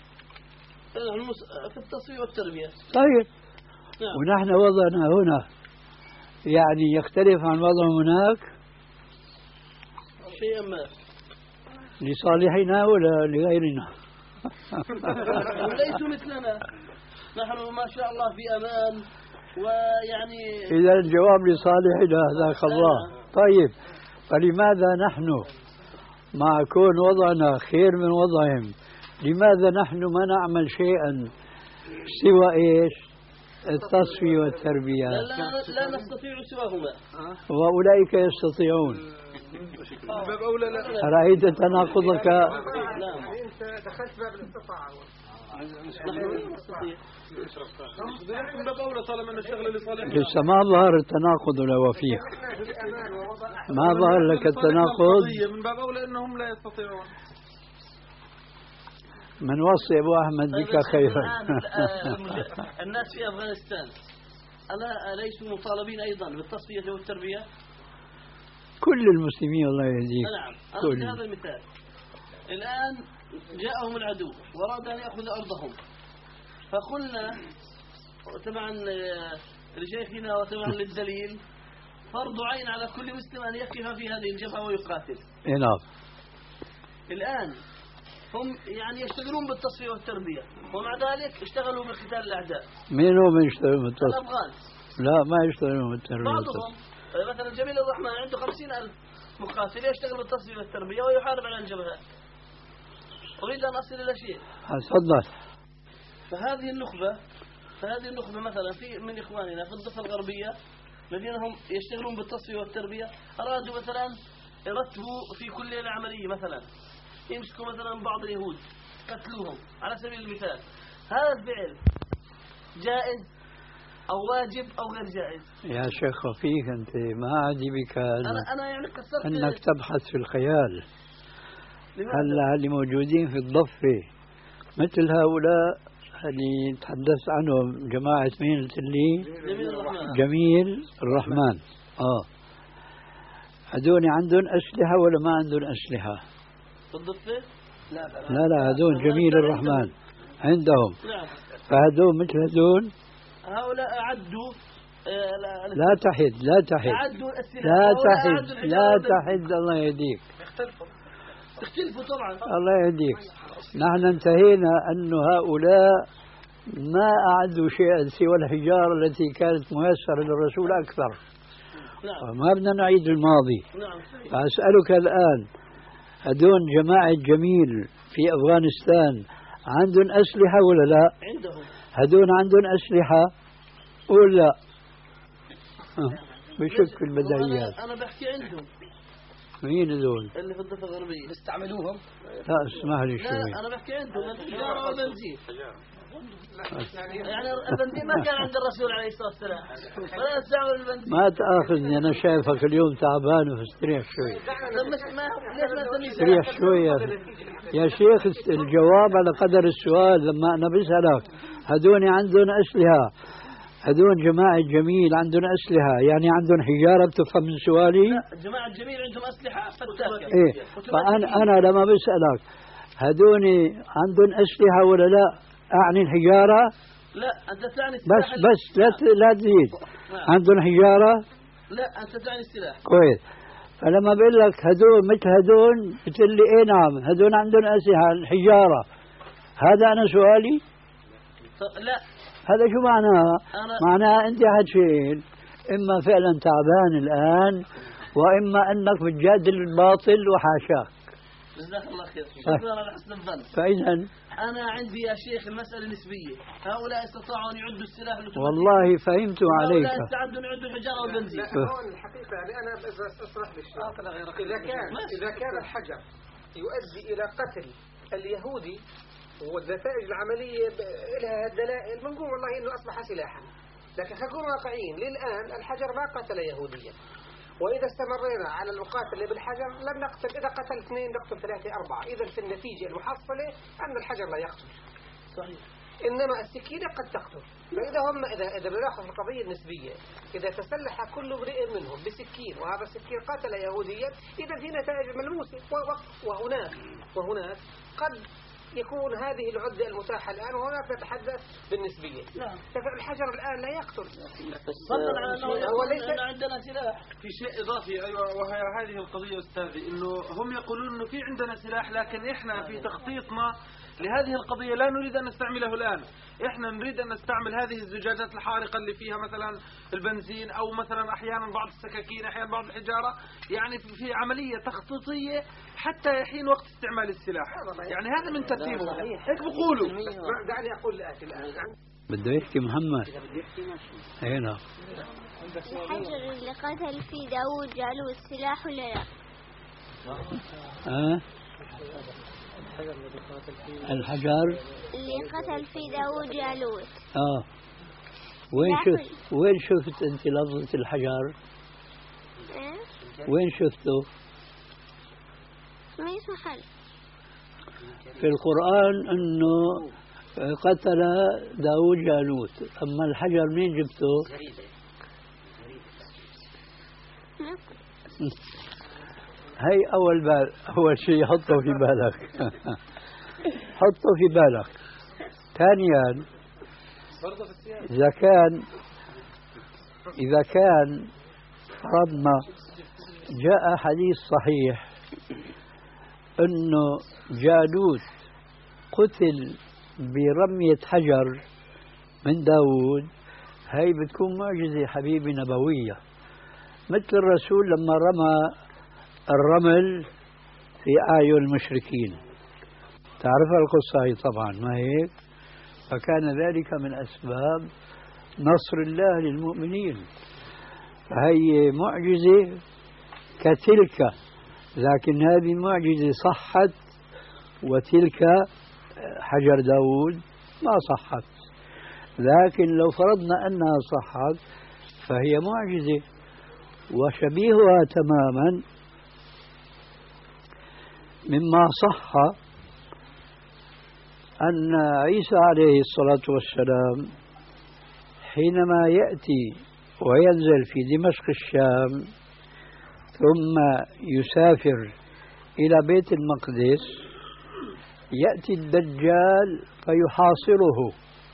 في التصفية والتربية. طيب. نعم. ونحن وضعنا هنا يعني يختلف عن وضعهم هناك شيئا ما لصالحنا ولا لغيرنا؟ ليسوا مثلنا، نحن ما شاء الله في أمان، ويعني إذا الجواب لصالحنا ذاك الله. طيب فلماذا نحن مع كون وضعنا خير من وضعهم لماذا نحن ما نعمل شيئا سوى إيش؟ التصفية والتربية. لا, لا, لا نستطيع سواهما، وأولئك يستطيعون. أرأيت تناقضك؟ لا أنت دخلت باب الاستطاعة. نحن نستطيع. من باب أولى طالما أن الشغل لصالح. لسه ما ظهر التناقض لو فيك. ما ظهر لك التناقض. من باب أولى أنهم لا يستطيعون. من وصي أبو أحمد بك خيرا. الناس في أفغانستان ألا ليسوا مطالبين أيضا بالتصفية والتربية؟ كل المسلمين الله يهديك. نعم. أنا هذا المثال. الآن جاءهم العدو وأراد أن يأخذ أرضهم، فقلنا طبعا لشيخنا وطبعا للدليل فرض عين على كل مسلم أن يقف في هذه الجبهة ويقاتل. نعم. الآن هم يعني يشتغلون بالتصفية والتربية، ومع ذلك اشتغلوا بقتال الأعداء. مين هم يشتغلون بالتصفية؟ الأفغان. لا ما يشتغلون بالتربية. بعضهم مثلا جميل الرحمن عنده خمسين ألف مقاتل يشتغل بالتصفية والتربية ويحارب على الجبهات. أريد أن أصل إلى شيء. تفضل. فهذه النخبة فهذه النخبة مثلا في من إخواننا في الضفة الغربية الذين هم يشتغلون بالتصفية والتربية أرادوا مثلا يرتبوا في كل ليلة عملية مثلا يمسكوا مثلا بعض اليهود قتلوهم على سبيل المثال. هذا الفعل جائز أو واجب أو غير جائز؟ يا شيخ خفيف أنت ما عادي بك أنا أنا يعني كسرت أنك تبحث في الخيال. لماذا؟ هلا اللي موجودين في الضفة مثل هؤلاء اللي تحدثت عنهم جماعة مين قلت لي؟ جميل الرحمن. جميل الرحمن. آه هذول عندهم أسلحة ولا ما عندهم أسلحة؟ في الضفة؟ لا لا لا هذول جميل الرحمن عندهم. نعم. فهذول مثل هذول هؤلاء أعدوا آه لا تحد لا تحد أعدوا الأسلحة. لا هؤلاء تحد أعدوا الحجارة لا والبنزين. تحد الله يهديك. اختلفوا طبعا. الله يهديك. نحن انتهينا أن هؤلاء ما أعدوا شيئا سوى الحجارة التي كانت ميسرة للرسول أكثر. نعم. ما بدنا نعيد الماضي. نعم. فأسألك الآن هدول جماعة جميل في أفغانستان عندهم أسلحة ولا لا؟ عندهم. هدول عندهم أسلحة ولا لا؟ بشك في البدايات. أنا, أنا بحكي عندهم. مين هذول؟ اللي في الضفة الغربية بيستعملوهم. لا اسمح لي شوي. لا أنا بحكي عندهم الحجارة والبنزين. يعني البنزين ما كان عند الرسول عليه الصلاة والسلام ولا يستعمل البنزين. ما تأخذني أنا شايفك اليوم تعبان وفستريح شوي. استريح شوي يا أخي. يا شيخ الجواب على قدر السؤال. لما أنا بسألك هدول عندهم أسلحة هدول جماعة جميل عندهم أسلحة يعني عندهم حجارة بتفهم من سؤالي؟ لا جماعة جميل عندهم أسلحة فتاكة. إيه فأنا أنا لما بسألك هدول عندهم أسلحة ولا لا أعني الحجارة؟ لا أنت تعني بس السلاح. بس لا لا تزيد. عندهم حجارة؟ لا أنت تعني السلاح. كويس. فلما بقول لك هدول مثل هدول بتقول لي إيه نعم هدول عندهم أسلحة الحجارة. هذا أنا سؤالي؟ لا هذا شو معناه؟ أنا معناه أنت حتشيل إما فعلا تعبان الآن وإما أنك بتجادل الباطل وحاشاك. جزاك الله خير. شكرا على حسن الظن. فإذا أنا عندي يا شيخ المسألة نسبية. هؤلاء استطاعوا أن يعدوا السلاح والله فهمت عليك. هؤلاء استعدوا أن يعدوا الحجارة والبنزين. هون الحقيقة يعني أنا أصرح للشيخ إذا كان إذا كان الحجر يؤدي إلى قتل اليهودي والنتائج العملية لها الدلائل بنقول والله إنه أصبح سلاحا. لكن خلينا نكون واقعيين للآن الحجر ما قتل يهوديا. وإذا استمرينا على المقاتلة بالحجر لن نقتل. إذا قتل اثنين نقتل ثلاثة أربعة. إذا في النتيجة المحصلة أن الحجر لا يقتل. صحيح. إنما السكينة قد تقتل. فإذا هم إذا إذا بناخذ القضية النسبية إذا تسلح كل امرئ منهم بسكين وهذا السكين قتل يهوديا إذا في نتائج ملموسة. وهناك وهناك قد يكون هذه العدة المتاحة الآن وهناك نتحدث بالنسبية. نعم. الحجر الآن لا يقتل. فضلا على أنه هو ليس أن عندنا سلاح. في شيء إضافي أيوة وهي هذه القضية أستاذي إنه هم يقولون إنه في عندنا سلاح لكن إحنا في تخطيطنا لهذه القضية لا نريد أن نستعمله الآن. إحنا نريد أن نستعمل هذه الزجاجات الحارقة اللي فيها مثلا البنزين أو مثلا أحيانا بعض السكاكين أحيانا بعض الحجارة يعني في عملية تخطيطية حتى يحين وقت استعمال السلاح. يعني هذا من ترتيبه هيك بقولوا. دعني أقول الآتي الآن بده يحكي محمد. اي نعم. الحجر اللي قتل فيه داود جعلوه السلاح ولا لا؟ أه؟ الحجر اللي قتل فيه داود جالوت. اه وين شفت وين شفت انت لفظة الحجر؟ ايه؟ وين شفته؟ ما يسمحل. في القرآن انه قتل داود جالوت. اما الحجر مين جبته؟ هي أول بال أول شيء حطه في بالك. حطه في بالك. ثانيا إذا كان إذا كان فرضنا جاء حديث صحيح أنه جالوت قتل برمية حجر من داود هي بتكون معجزة حبيبي نبوية مثل الرسول لما رمى الرمل في أعين المشركين. تعرف القصة هي طبعا ما هيك؟ فكان ذلك من أسباب نصر الله للمؤمنين. فهي معجزة كتلك، لكن هذه المعجزة صحت وتلك حجر داود ما صحت. لكن لو فرضنا أنها صحت فهي معجزة. وشبيهها تماما مما صح أن عيسى عليه الصلاة والسلام حينما يأتي وينزل في دمشق الشام ثم يسافر إلى بيت المقدس، يأتي الدجال فيحاصره،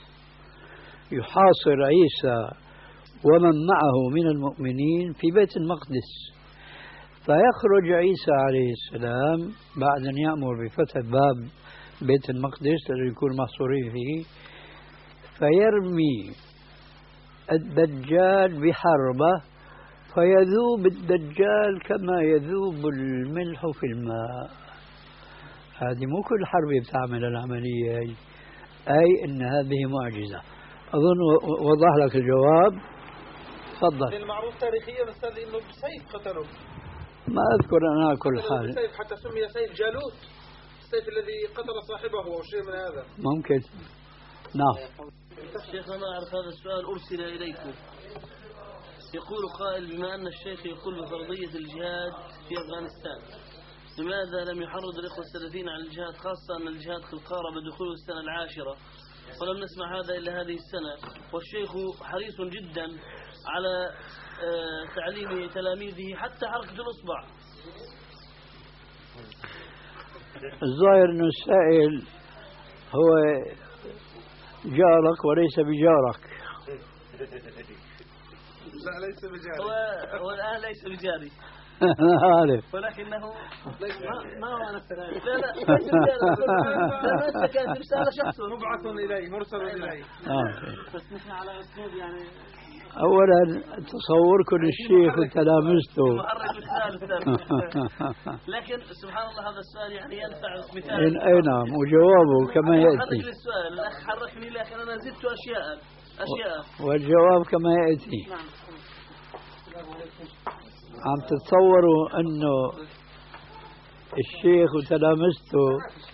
يحاصر عيسى ومن معه من المؤمنين في بيت المقدس. فيخرج عيسى عليه السلام بعد أن يأمر بفتح باب بيت المقدس الذي يكون محصورين فيه، فيرمي الدجال بحربة فيذوب الدجال كما يذوب الملح في الماء. هذه مو كل حرب بتعمل العملية هي. أي أن هذه معجزة. أظن وضح لك الجواب. تفضل. المعروف تاريخيا أستاذ إنه بسيف قتله. ما أذكر أنا كل حال. بسيف حتى سمي سيف جالوت، السيف الذي قتل صاحبه أو شيء من هذا. ممكن. نعم. شيخ أنا أعرف هذا السؤال أرسل إليكم. يقول قائل بما أن الشيخ يقول بفرضية الجهاد في أفغانستان، لماذا لم يحرض الإخوة السلفيين على الجهاد، خاصة أن الجهاد قد قارب دخول السنة العاشرة ولم نسمع هذا إلا هذه السنة، والشيخ حريص جدا على تعليم تلاميذه حتى حركة الإصبع. الظاهر أن السائل هو جارك وليس بجارك. لا ليس بجاري. هو, هو الآن ليس بجاري. عارف. ولكنه ما هو نفس ذلك. لا لا ليس بجاري. لا كانت رسالة شخص مبعث إليه مرسل إليه. بس نحن على أسلوب يعني. أولا تصوركم الشيخ وتلامذته. لكن سبحان الله هذا السؤال يعني ينفع مثال. أي نعم، وجوابه كما يأتي. حرك السؤال الأخ حركني لكن أنا زدت أشياء أشياء. والجواب كما يأتي. عم تتصوروا أنه الشيخ وتلامذته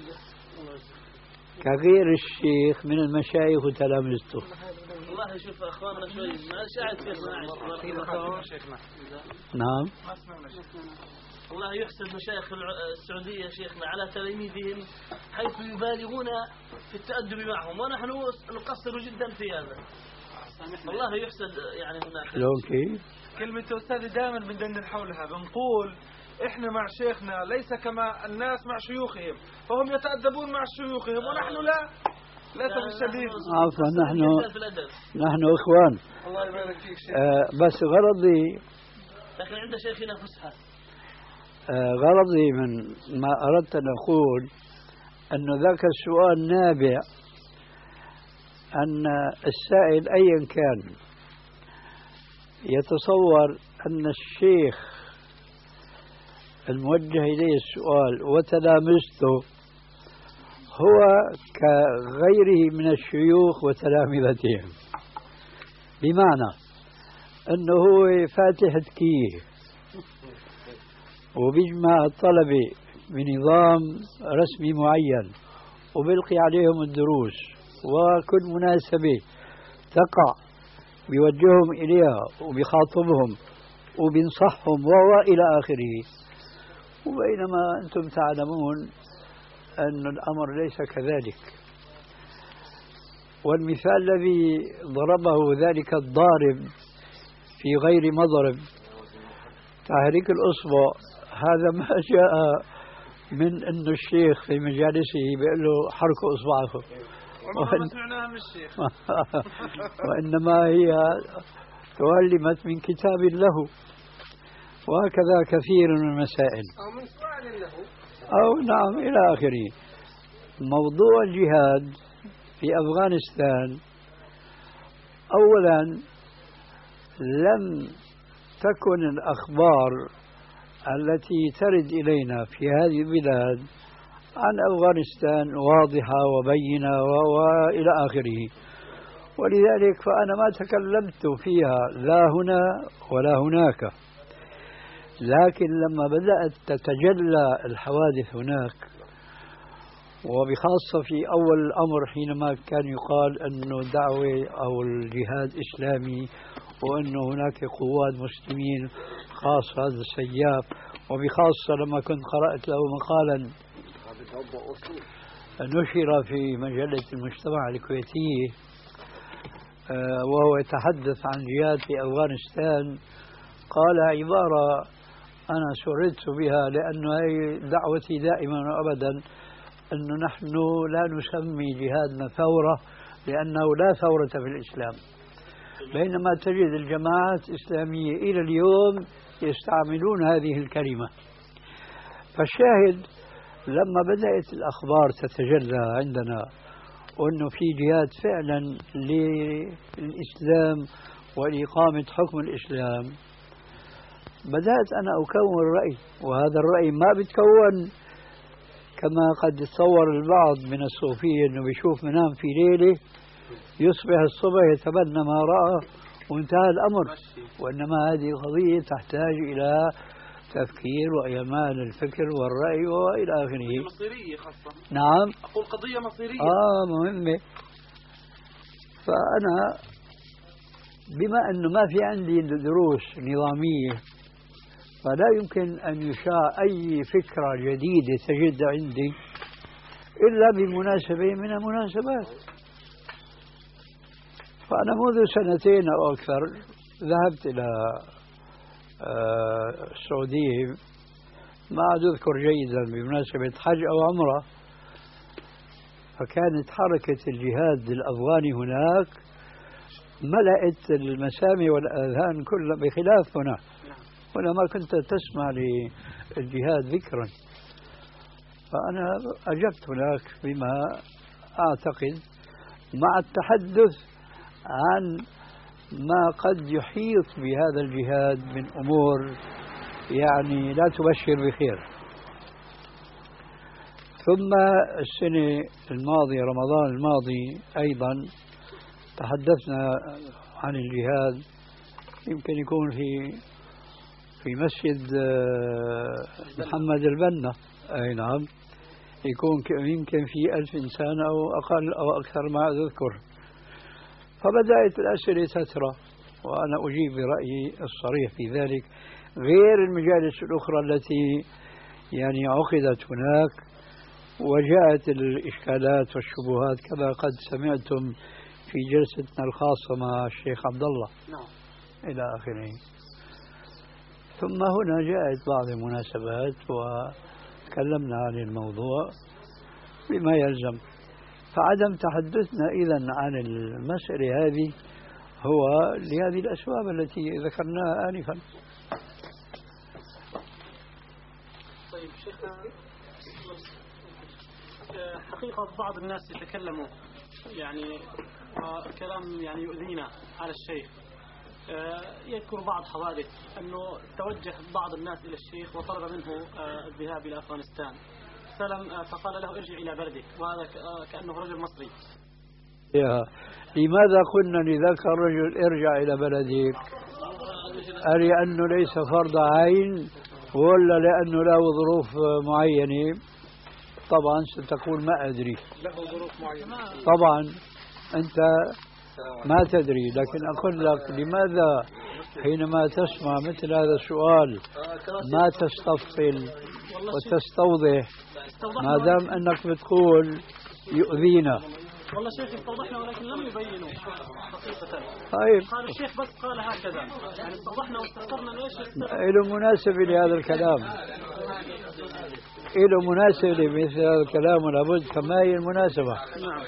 كغير الشيخ من المشايخ وتلامذته. والله شوف اخواننا شوي معلش قاعد شيخنا. نعم. والله يحسب مشايخ السعوديه شيخنا على تلاميذهم حيث يبالغون في التأدب معهم، ونحن نقصر جدا في هذا. والله يحسد يعني هناك. لو كيف؟ كلمة أستاذ دائما بندندن حولها، بنقول إحنا مع شيخنا ليس كما الناس مع شيوخهم، فهم يتأدبون مع شيوخهم ونحن لا. للأسف الشديد. عفوا نحن نحن إخوان. الله يبارك فيك شيخ. آه بس غرضي. لكن عند شيخنا فسحة. آه غرضي من ما أردت أن أقول أنه ذاك السؤال نابع أن السائل أيا كان يتصور أن الشيخ الموجه إليه السؤال وتلامذته هو كغيره من الشيوخ وتلامذتهم، بمعنى أنه هو فاتح تكيه وبيجمع الطلبة بنظام رسمي معين وبيلقي عليهم الدروس، وكل مناسبة تقع بيوجههم إليها وبيخاطبهم وبينصحهم وإلى آخره. وبينما أنتم تعلمون أن الأمر ليس كذلك. والمثال الذي ضربه ذلك الضارب في غير مضرب تحريك الأصبع، هذا ما جاء من أن الشيخ في مجالسه بيقول له حركوا أصبعكم، وإن... سمعناها من الشيخ. وإنما هي تعلمت من كتاب له. وهكذا كثير من المسائل أو من سؤال له أو نعم إلى آخره. موضوع الجهاد في أفغانستان، أولا لم تكن الأخبار التي ترد إلينا في هذه البلاد عن أفغانستان واضحة وبينة وإلى آخره. ولذلك فأنا ما تكلمت فيها لا هنا ولا هناك، لكن لما بدأت تتجلى الحوادث هناك، وبخاصة في أول الأمر حينما كان يقال أنه دعوة أو الجهاد إسلامي وأنه هناك قوات مسلمين خاصة هذا السياف، وبخاصة لما كنت قرأت له مقالا نشر في مجلة المجتمع الكويتية وهو يتحدث عن جهاد في أفغانستان، قال عبارة أنا سررت بها، لأن هي دعوتي دائما وأبدا أنه نحن لا نسمي جهادنا ثورة، لأنه لا ثورة في الإسلام، بينما تجد الجماعات الإسلامية إلى اليوم يستعملون هذه الكلمة. فالشاهد لما بدأت الأخبار تتجلى عندنا وأنه في جهاد فعلا للإسلام ولإقامة حكم الإسلام، بدأت أنا أكون رأي، وهذا الرأي ما بتكون كما قد يتصور البعض من الصوفية أنه بيشوف منام في ليلة يصبح الصبح يتبنى ما رأى وانتهى الأمر، وإنما هذه قضية تحتاج إلى تفكير وأيمان الفكر والرأي وإلى آخره. مصيرية خاصة. نعم. أقول قضية مصيرية. آه مهمة. فأنا بما أنه ما في عندي دروس نظامية، فلا يمكن أن يشاع أي فكرة جديدة تجد عندي إلا بمناسبة من المناسبات. فأنا منذ سنتين أو أكثر ذهبت إلى السعودية، ما أعد أذكر جيدا، بمناسبة حج أو عمرة، فكانت حركة الجهاد الأفغاني هناك ملأت المسامع والآذان كلها، بخلاف هنا. هنا ما كنت تسمع للجهاد ذكرا. فأنا أجبت هناك بما أعتقد، مع التحدث عن ما قد يحيط بهذا الجهاد من أمور يعني لا تبشر بخير. ثم السنة الماضية رمضان الماضي أيضا تحدثنا عن الجهاد، يمكن يكون في في مسجد محمد البنا، أي نعم، يكون يمكن في ألف إنسان أو أقل أو أكثر ما أذكر. فبدأت الأسئلة تترى وأنا أجيب برأيي الصريح في ذلك، غير المجالس الأخرى التي يعني عقدت هناك وجاءت الإشكالات والشبهات كما قد سمعتم في جلستنا الخاصة مع الشيخ عبد الله إلى آخره. ثم هنا جاءت بعض المناسبات وتكلمنا عن الموضوع بما يلزم. فعدم تحدثنا إذن عن المسألة هذه هو لهذه الأسباب التي ذكرناها آنفا. طيب شيخنا، حقيقة بعض الناس يتكلموا يعني كلام يعني يؤذينا على الشيخ. يذكر بعض حوادث أنه توجه بعض الناس إلى الشيخ وطلب منه الذهاب إلى أفغانستان، سلم فقال له ارجع إلى بلدك، وهذا كأنه رجل مصري. يا لماذا قلنا لذاك الرجل ارجع إلى بلدك؟ لأنه ليس فرض عين ولا لأنه له ظروف معينة؟ طبعا ستقول ما أدري. له ظروف معينة طبعا أنت ما تدري، لكن أقول لك لماذا حينما تسمع مثل هذا السؤال ما تستفصل وتستوضح، ما دام أنك بتقول يؤذينا. والله شيخ استوضحنا ولكن لم يبينوا حقيقة. طيب قال الشيخ بس قال هكذا، يعني استوضحنا واستفسرنا ليش السبب. له مناسبة لهذا الكلام، له مناسبة لمثل هذا الكلام، ولابد كما هي المناسبة. نعم.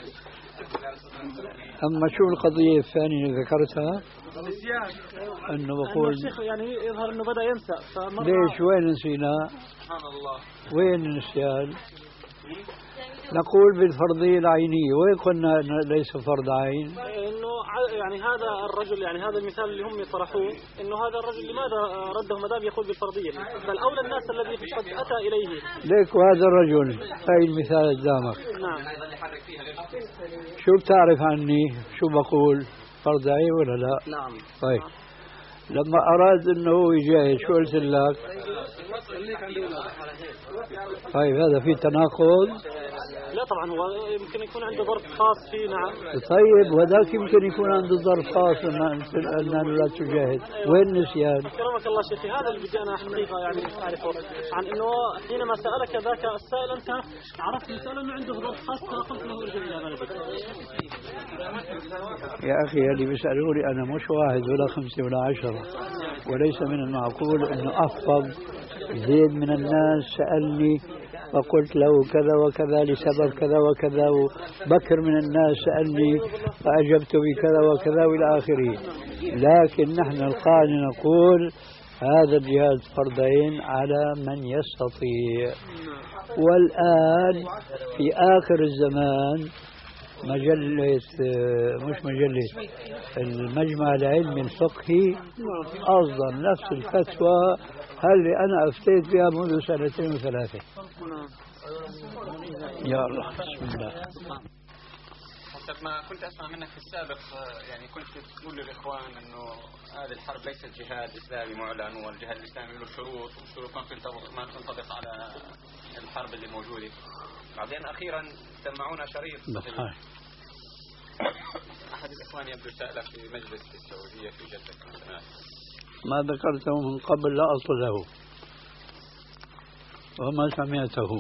أما شو القضية الثانية اللي ذكرتها؟ أنه بقول الشيخ يعني يظهر أنه بدأ ينسى. ليش وين نسينا؟ سبحان الله. وين النسيان؟ نقول بالفرضية العينية، وين قلنا أنه ليس فرض عين؟ إنه يعني هذا الرجل يعني هذا المثال اللي هم طرحوه إنه هذا الرجل لماذا رده ما دام يقول بالفرضية، بل أولى الناس الذي قد أتى إليه. ليك وهذا الرجل هاي المثال قدامك. نعم. شو بتعرف عني؟ شو بقول؟ فرض عين ولا لا؟ نعم. طيب لما أراد إنه هو يجاهد شو قلت لك؟ طيب هذا في تناقض؟ لا طبعا هو يمكن يكون عنده ظرف خاص فيه. نعم. طيب وذاك يمكن يكون عنده ظرف خاص أنه لا تجاهد. وين النسيان؟ كرمك الله شيخي، هذا اللي بدي أنا حقيقة يعني أعرفه عن إنه حينما سألك ذاك السائل أنت عرفت السائل إنه عنده ظرف خاص فقلت له ارجع إلى بلدك. يا أخي اللي بيسألوني أنا مش واحد ولا خمسة ولا عشرة، وليس من المعقول أنه أحفظ زيد من الناس سألني فقلت له كذا وكذا لسبب كذا وكذا، وبكر من الناس سألني فأجبت بكذا وكذا إلى آخره. لكن نحن القائل نقول هذا الجهاد فرضين على من يستطيع. والآن في آخر الزمان مجلة مش مجلة المجمع العلمي الفقهي أصدر نفس الفتوى اللي أنا أفتيت بها منذ سنتين وثلاثة. يا الله بسم الله. حسب ما كنت أسمع منك في السابق يعني كنت تقول للإخوان أنه هذه الحرب ليست جهاد إسلامي معلن، والجهاد الإسلامي له شروط، والشروط ما تنطبق على الحرب اللي موجودة. بعدين أخيرا سمعونا شريط أحد الإخوان يبدو سألك في مجلس في السعودية في جدة، ما ذكرته من قبل لا أصل له وما سمعته،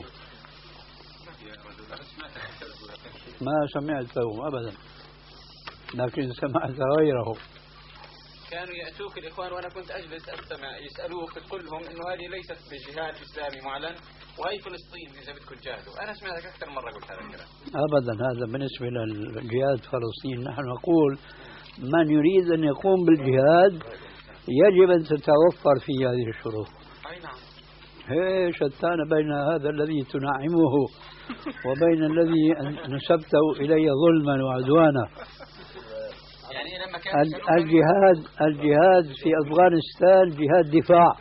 ما سمعته أبدا، لكن سمعت غيره. كانوا يأتوك الإخوان وأنا كنت أجلس أستمع يسألوك تقول لهم إنه هذه ليست بجهاد إسلامي معلن وهي فلسطين إذا بدكم تجاهدوا. أنا سمعتك أكثر مرة قلت هذا الكلام. أبدا هذا بالنسبة للجهاد فلسطين. نحن نقول من يريد أن يقوم بالجهاد يجب أن تتوفر فيه هذه الشروط. أي نعم. هي شتان بين هذا الذي تنعمه وبين الذي نسبته إلي ظلما وعدوانا. يعني لما كان الجهاد الجهاد في أفغانستان جهاد دفاع.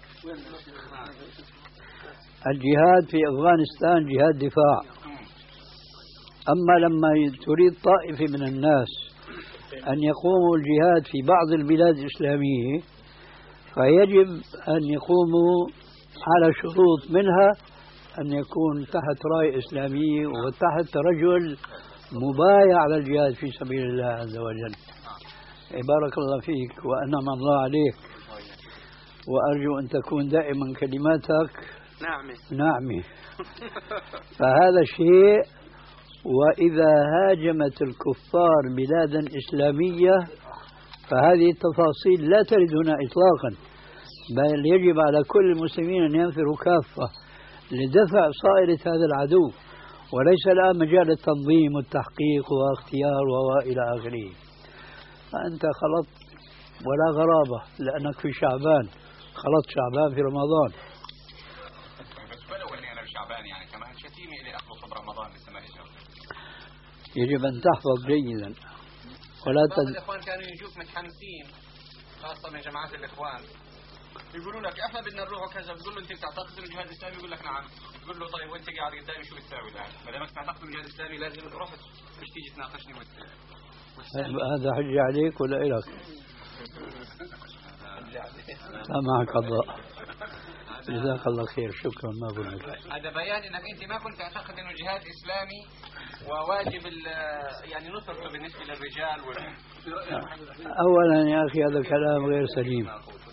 الجهاد في أفغانستان جهاد دفاع. أما لما تريد طائفة من الناس أن يقوموا الجهاد في بعض البلاد الإسلامية فيجب أن يقوموا على شروط، منها أن يكون تحت راية إسلامية وتحت رجل مبايع على الجهاد في سبيل الله عز وجل. بارك الله فيك وأنعم الله عليك، وأرجو أن تكون دائما كلماتك نعمة نعمة. فهذا شيء. وإذا هاجمت الكفار بلادا إسلامية فهذه التفاصيل لا ترد هنا إطلاقا، بل يجب على كل المسلمين أن ينفروا كافة لدفع صائرة هذا العدو، وليس الآن مجال التنظيم والتحقيق واختيار وإلى آخره. فأنت خلطت ولا غرابة لأنك في شعبان، خلطت شعبان في رمضان. بس ولو أني أنا في شعبان يعني كمان شتيمة إلي أخلص برمضان لسه ما إجا. يجب أن تحفظ جيدا ولا بعض تد... الإخوان كانوا يجوك متحمسين خاصة من جماعات الإخوان يقولوا لك إحنا بدنا نروح وكذا، بتقول له أنت بتعتقد إنه الجهاد الإسلامي؟ يقول لك نعم. تقول له طيب وأنت قاعد قدامي شو بتساوي الآن؟ ما دامك تعتقد إنه الجهاد الإسلامي لازم تروح مش تيجي تناقشني وت... هذا حجة عليك ولا إلك؟ لا معك الله. جزاك الله خير، شكرا. ما بقول لك هذا بيان انك انت ما كنت تعتقد انه الجهاد اسلامي وواجب يعني نصرته بالنسبه للرجال وال... اولا يا اخي هذا كلام غير سليم،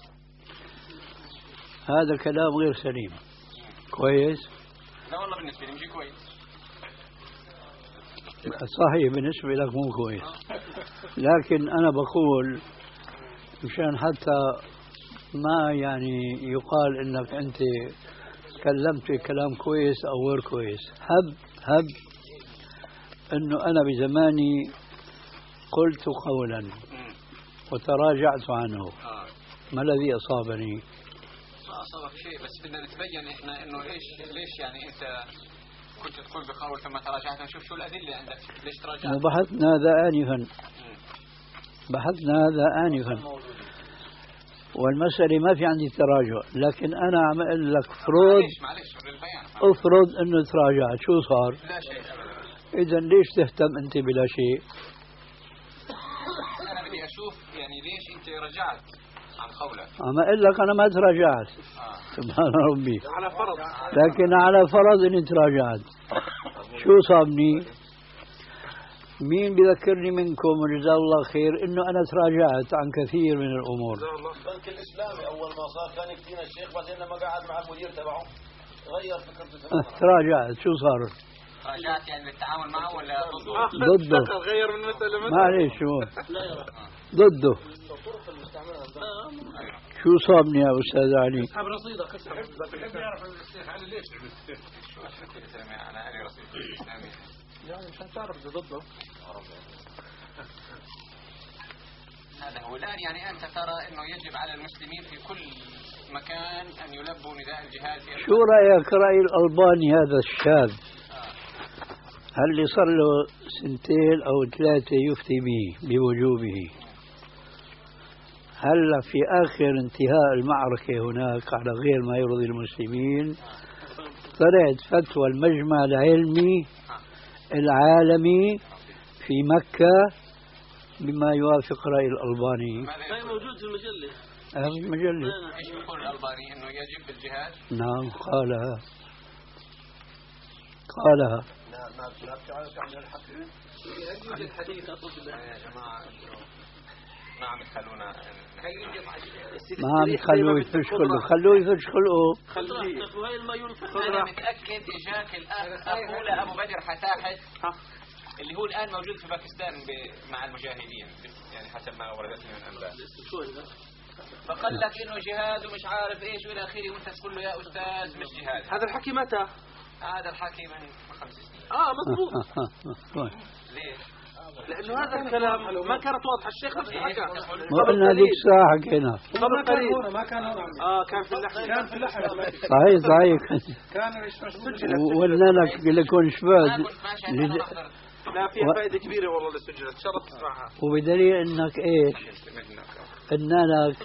هذا كلام غير سليم. كويس؟ لا والله بالنسبه لي مش كويس. صحيح بالنسبه لك مو كويس، لكن انا بقول مشان حتى ما يعني يقال انك انت تكلمت كلام كويس او غير كويس. هب هب انه انا بزماني قلت قولا وتراجعت عنه، ما الذي اصابني؟ ما اصابك شيء، بس بدنا نتبين احنا انه ليش ليش يعني انت كنت تقول بقول ثم تراجعت. نشوف شو الادله عندك ليش تراجعت. وبحثنا هذا انفا. بحثنا هذا آنفا، والمسألة ما في عندي تراجع، لكن أنا عم أقول لك فرض معلش معلش للبيان. افرض أنه تراجعت، شو صار؟ لا شيء أبدا. إذا ليش تهتم أنت بلا شيء؟ أنا بدي أشوف يعني ليش أنت رجعت عن قولك. عم أقول لك أنا ما تراجعت. آه. سبحان ربي. على فرض. لكن على فرض إني تراجعت، شو صابني؟ مين بذكرني منكم جزاه الله خير إنه أنا تراجعت عن كثير من الأمور؟ البنك الإسلامي أول ما صار كان يكفينا الشيخ، بعدين لما قعد مع المدير تبعه غير فكرته تماما. تراجعت، شو صار؟ رجعت يعني للتعامل معه ولا ضده؟ ضده. غير من مسألة معليش شو ضده. شو صابني يا أستاذ علي؟ أصحاب رصيدك بحب يعرف الشيخ علي ليش على علي رصيد الإسلامي يعني مشان تعرف ضده. هذا هو. الآن يعني أنت ترى أنه يجب على المسلمين في كل مكان أن يلبوا نداء الجهاد. شو رأيك رأي الألباني هذا الشاذ؟ هل اللي صار له سنتين أو ثلاثة يفتي به بوجوبه، هل في آخر انتهاء المعركة هناك على غير ما يرضي المسلمين طلعت فتوى المجمع العلمي العالمي في مكة بما يوافق رأي الألباني؟ هاي موجود في المجلة. هذا المجلة. ايش يقول الألباني؟ انه يجب الجهاد؟ نعم قالها قالها لا ما ما بتعرف عن الحق. الحديث يا جماعة ما عم يخلونا ما عم يخلوه يفش خلقه، خلوه يفش خلقه. أنا متأكد إجاك الأخ أخو لأبو بدر حتاحت اللي هو الآن موجود في باكستان مع المجاهدين، يعني حسب ما وردتني من أنباء، فقال لك إنه جهاد ومش عارف إيش وإلى آخره، وأنت تقول له يا أستاذ مش جهاد. هذا الحكي متى؟ هذا الحكي من خمس سنين. آه مضبوط. ليش؟ لأنه هذا الكلام ما كانت واضحة. الشيخ نفسه حكى. ما قلنا هذيك الساعة حكينا. قبل قليل. ما كان هنا. آه كان في اللحم. كان في اللحم. صحيح صحيح. كان مش مسجل. وقلنا لك لكون شباب. لا فيها فائدة كبيرة والله اللي سجلت، شرف تسمعها. وبدليل انك ايش؟ قلنا لك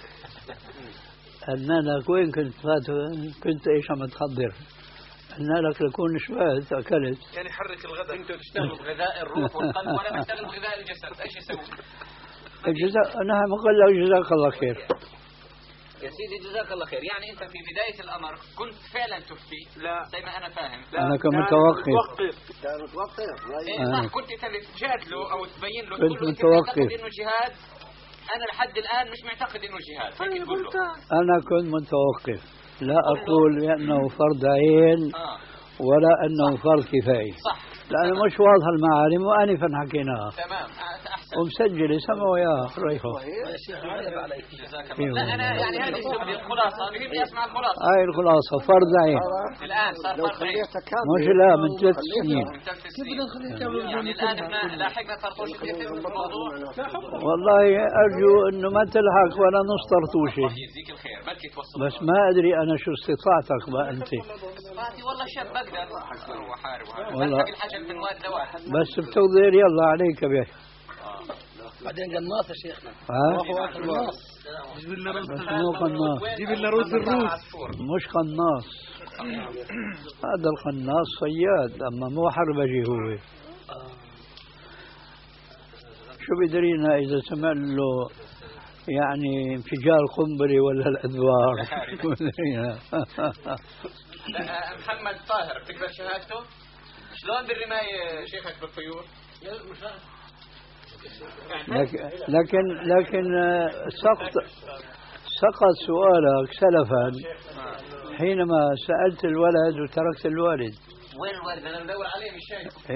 قلنا لك وين كنت فاتو كنت ايش عم تخبر؟ قلنا لك لكون شبعت اكلت. يعني حرك الغداء. انتوا تشتغلوا بغذاء الروح والقلب ولا تشتغلوا بغذاء الجسد، ايش يسوي؟ الجزاء انا بقول لك جزاك الله خير. يا سيدي جزاك الله خير. يعني انت في بداية الامر كنت فعلا تفتي؟ لا زي ما انا فاهم. لا. انا كمتوقف. كان متوقف. إيه صح، كنت انت اللي تجادله او تبين له كنت تقول له متوقف. انت انه جهاد، انا لحد الان مش معتقد انه جهاد. هيك تقول له. انا كنت متوقف، لا اقول بانه فرض عين آه. ولا انه فرض كفايه. صح. لانه مش واضحه المعالم وانفا حكيناها. تمام احسن. ومسجله سمعوا يا ريحه. جزاك الله. لا انا يعني هذه السبب الخلاصه، بهمني اسمع الخلاصه. هاي الخلاصه فرض عين. الان صار فرض عين. مش لا من ثلاث سنين. من ثلاث سنين. يعني الان احنا لاحقنا طرطوش كثير في الموضوع. والله ارجو انه ما تلحق ولا نص طرطوشه. يجزيك الخير، بلكي توصل. بس ما ادري انا شو استطاعتك بقى انت. استطاعتي والله شاب بقدر واحارب والله. وهذا الحجر من واد لواحد. بس بتوضير يلا عليك به. بعدين قناص يا شيخنا. ها؟ قناص. بس مو قناص. جيب لنا رز الروس. مش قناص. هذا القناص صياد اما مو حربجي هو. شو بدرينا اذا سمع له يعني انفجار قنبله ولا الادوار. محمد طاهر بتقدر شهادته؟ شلون بالرماية شيخك بالطيور؟ لكن لكن لكن سقط سقط سؤالك سلفا حينما سألت الولد وتركت الوالد. وين الوالد؟ انا بدور عليه مش شايف.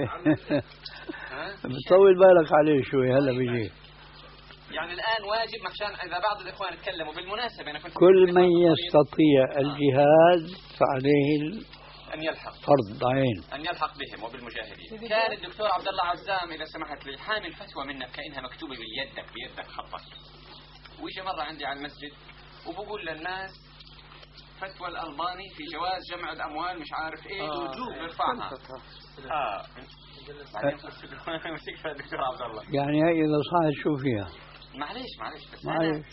بتطول بالك عليه شوي هلا بيجي. يعني الآن واجب عشان إذا بعض الإخوان تكلموا بالمناسبة أنا كنت كل من يستطيع الجهاد فعليه أن يلحق فرض عين أن يلحق بهم وبالمجاهدين. كان الدكتور عبد الله عزام إذا سمحت لي حامل فتوى منك كأنها مكتوبة بيدك بيدك خطك، ويجي مرة عندي على المسجد وبقول للناس فتوى الألباني في جواز جمع الأموال مش عارف إيه وجوب نرفعها. آه بعدين مسكت الدكتور عبد الله. يعني هي إذا صحت شو فيها؟ معليش معليش بس معليش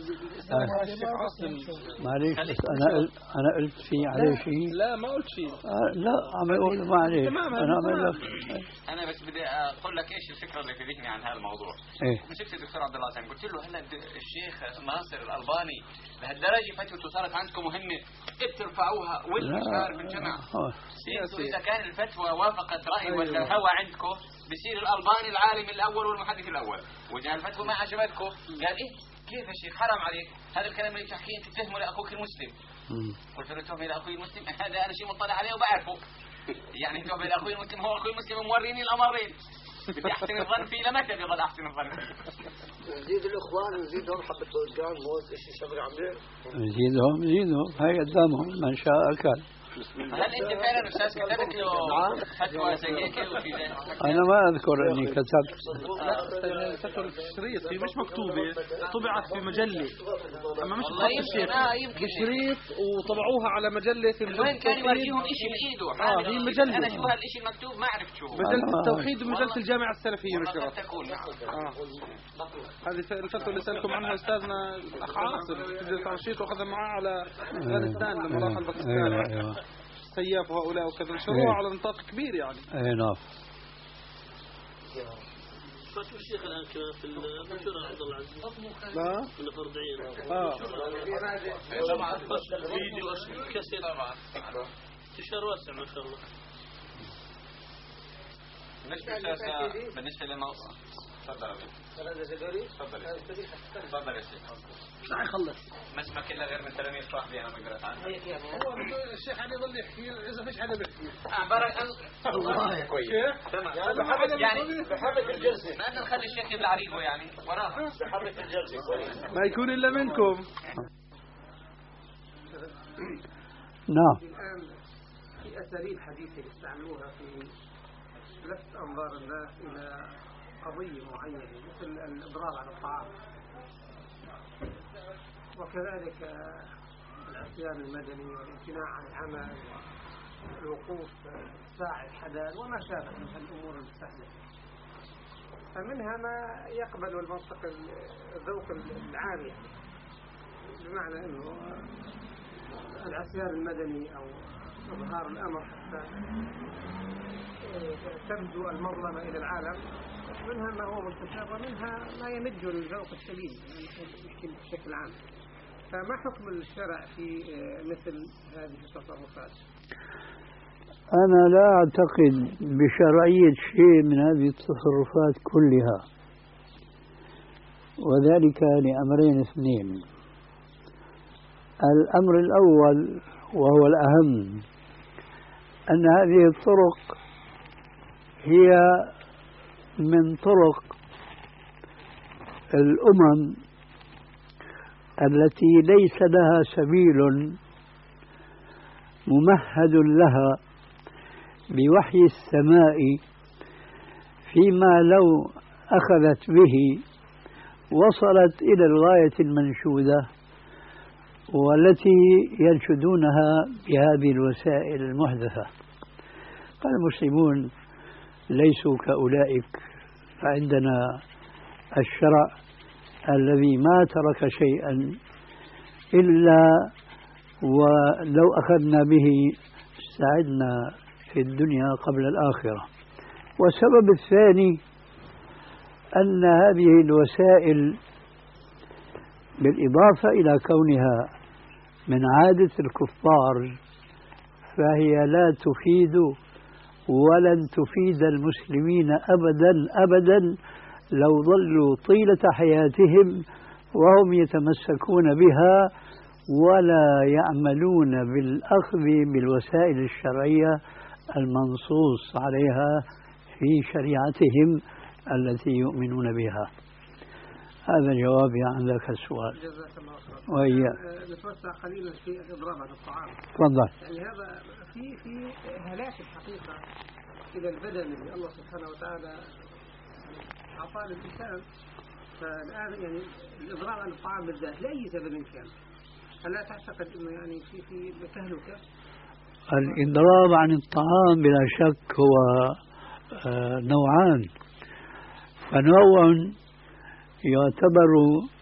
معليش بس أنا قلت أنا قلت في عليه شيء؟ لا ما قلت شيء. آه لا عم أقول معليش. أنا عم أنا بس بدي أقول لك إيش الفكرة اللي في ذهني عن هذا الموضوع. إيه؟ مسكت الدكتور عبد الله قلت له هلا الشيخ ناصر الألباني لهالدرجة فتوته صارت عندكم مهمة بترفعوها ولا مش عارف الجمع. انتوا إذا كان الفتوى وافقت رأي ولا الهوى عندكم بصير الألباني العالم الأول والمحدث الأول، وإذا الفتوى ما عجبتكم قال إيه كيف يا شيخ حرام عليك هذا الكلام اللي بتحكيه أنت تتهمه لأخوك المسلم. قلت له تهمه لأخوي المسلم هذا أنا شيء مطلع عليه وبعرفه، يعني تهمه لأخوي المسلم هو أخوي المسلم موريني الأمرين، بدي أحسن الظن فيه لمتى بيضل أحسن الظن فيه؟ نزيد الإخوان نزيدهم حبة فوزقان موز إشي شغل عمليه نزيدهم نزيدهم هاي قدامهم من شاء أكل. هل أنت فعلا أستاذ كتبت له فتوى زي هيك وفي ذلك؟ أنا ما أذكر إني كتبت. فتوى الشريط هي مش مكتوبة، طبعت في مجلة أما مش خط الشيخ بشريط وطبعوها على مجلة في وين كان يورجيهم إشي بإيده؟ آه هي مجلة. أنا شو هالإشي المكتوب ما عرفت شو مجلة التوحيد ومجلة الجامعة السلفية نشرت. تكون آه. هذه الفتوى اللي سألكم عنها أستاذنا الأخ عاصر تجلس على الشيط وأخذها معاه على أفغانستان لما راح الباكستان سياف وهؤلاء وكذا نشروها على نطاق كبير يعني. اي نعم. فتوى الشيخ الآن كمان في المنشورة عبد الله العزيز. لا. في الفرضيين. آه. فيديو كثير طبعا. انتشار واسع ما شاء الله. بالنسبة بالنسبة للموضوع. تفضل. تفضل. تفضل يا شيخ. لا يخلص. ما اسمك إلا غير من تلاميذ صاحبي أنا بقرأت عنه. هو الشيخ علي يظل يحكي إذا فيش حدا بيحكي. أعبرك الله كويس. تمام. يعني بحبة الجلسة. ما نخلي الشيخ يبلع ريقه يعني وراها. بحبة الجلسة. ما يكون إلا منكم. نعم. الآن في أساليب حديثة يستعملوها في لفت أنظار الناس إلى قضية معينة مثل الإضرار على الطعام، وكذلك العصيان المدني والامتناع عن العمل والوقوف ساعة الحداد وما شابه من الأمور المستهدفة. فمنها ما يقبل المنطق الذوق العام يعني، بمعنى أنه العصيان المدني أو إظهار الأمر حتى تبدو المظلمة إلى العالم، منها ما هو مستشار ومنها ما يمج الذوق السليم بشكل عام. فما حكم الشرع في مثل هذه التصرفات؟ أنا لا أعتقد بشرعية شيء من هذه التصرفات كلها، وذلك لأمرين اثنين. الأمر الأول وهو الأهم أن هذه الطرق هي من طرق الأمم التي ليس لها سبيل ممهد لها بوحي السماء، فيما لو أخذت به وصلت إلى الغاية المنشودة والتي ينشدونها بهذه الوسائل المحدثة. فالمسلمون ليسوا كأولئك، فعندنا الشرع الذي ما ترك شيئا إلا ولو أخذنا به سعدنا في الدنيا قبل الآخرة. والسبب الثاني أن هذه الوسائل بالإضافة إلى كونها من عادة الكفار فهي لا تفيد ولن تفيد المسلمين أبدا أبدا لو ظلوا طيلة حياتهم وهم يتمسكون بها ولا يعملون بالأخذ بالوسائل الشرعية المنصوص عليها في شريعتهم التي يؤمنون بها. هذا جوابي عن ذاك السؤال. جزاك الله خيرا. وإياك. نتوسع قليلا في الإضراب على الطعام. تفضل. يعني هذا في في هلاك الحقيقة إلى البدن اللي الله سبحانه وتعالى أعطاه للإنسان. فالآن يعني الإضراب على الطعام بالذات لأي سبب كان ألا تعتقد أنه يعني في في تهلكة؟ الإضراب عن الطعام بلا شك هو نوعان، فنوع يعتبر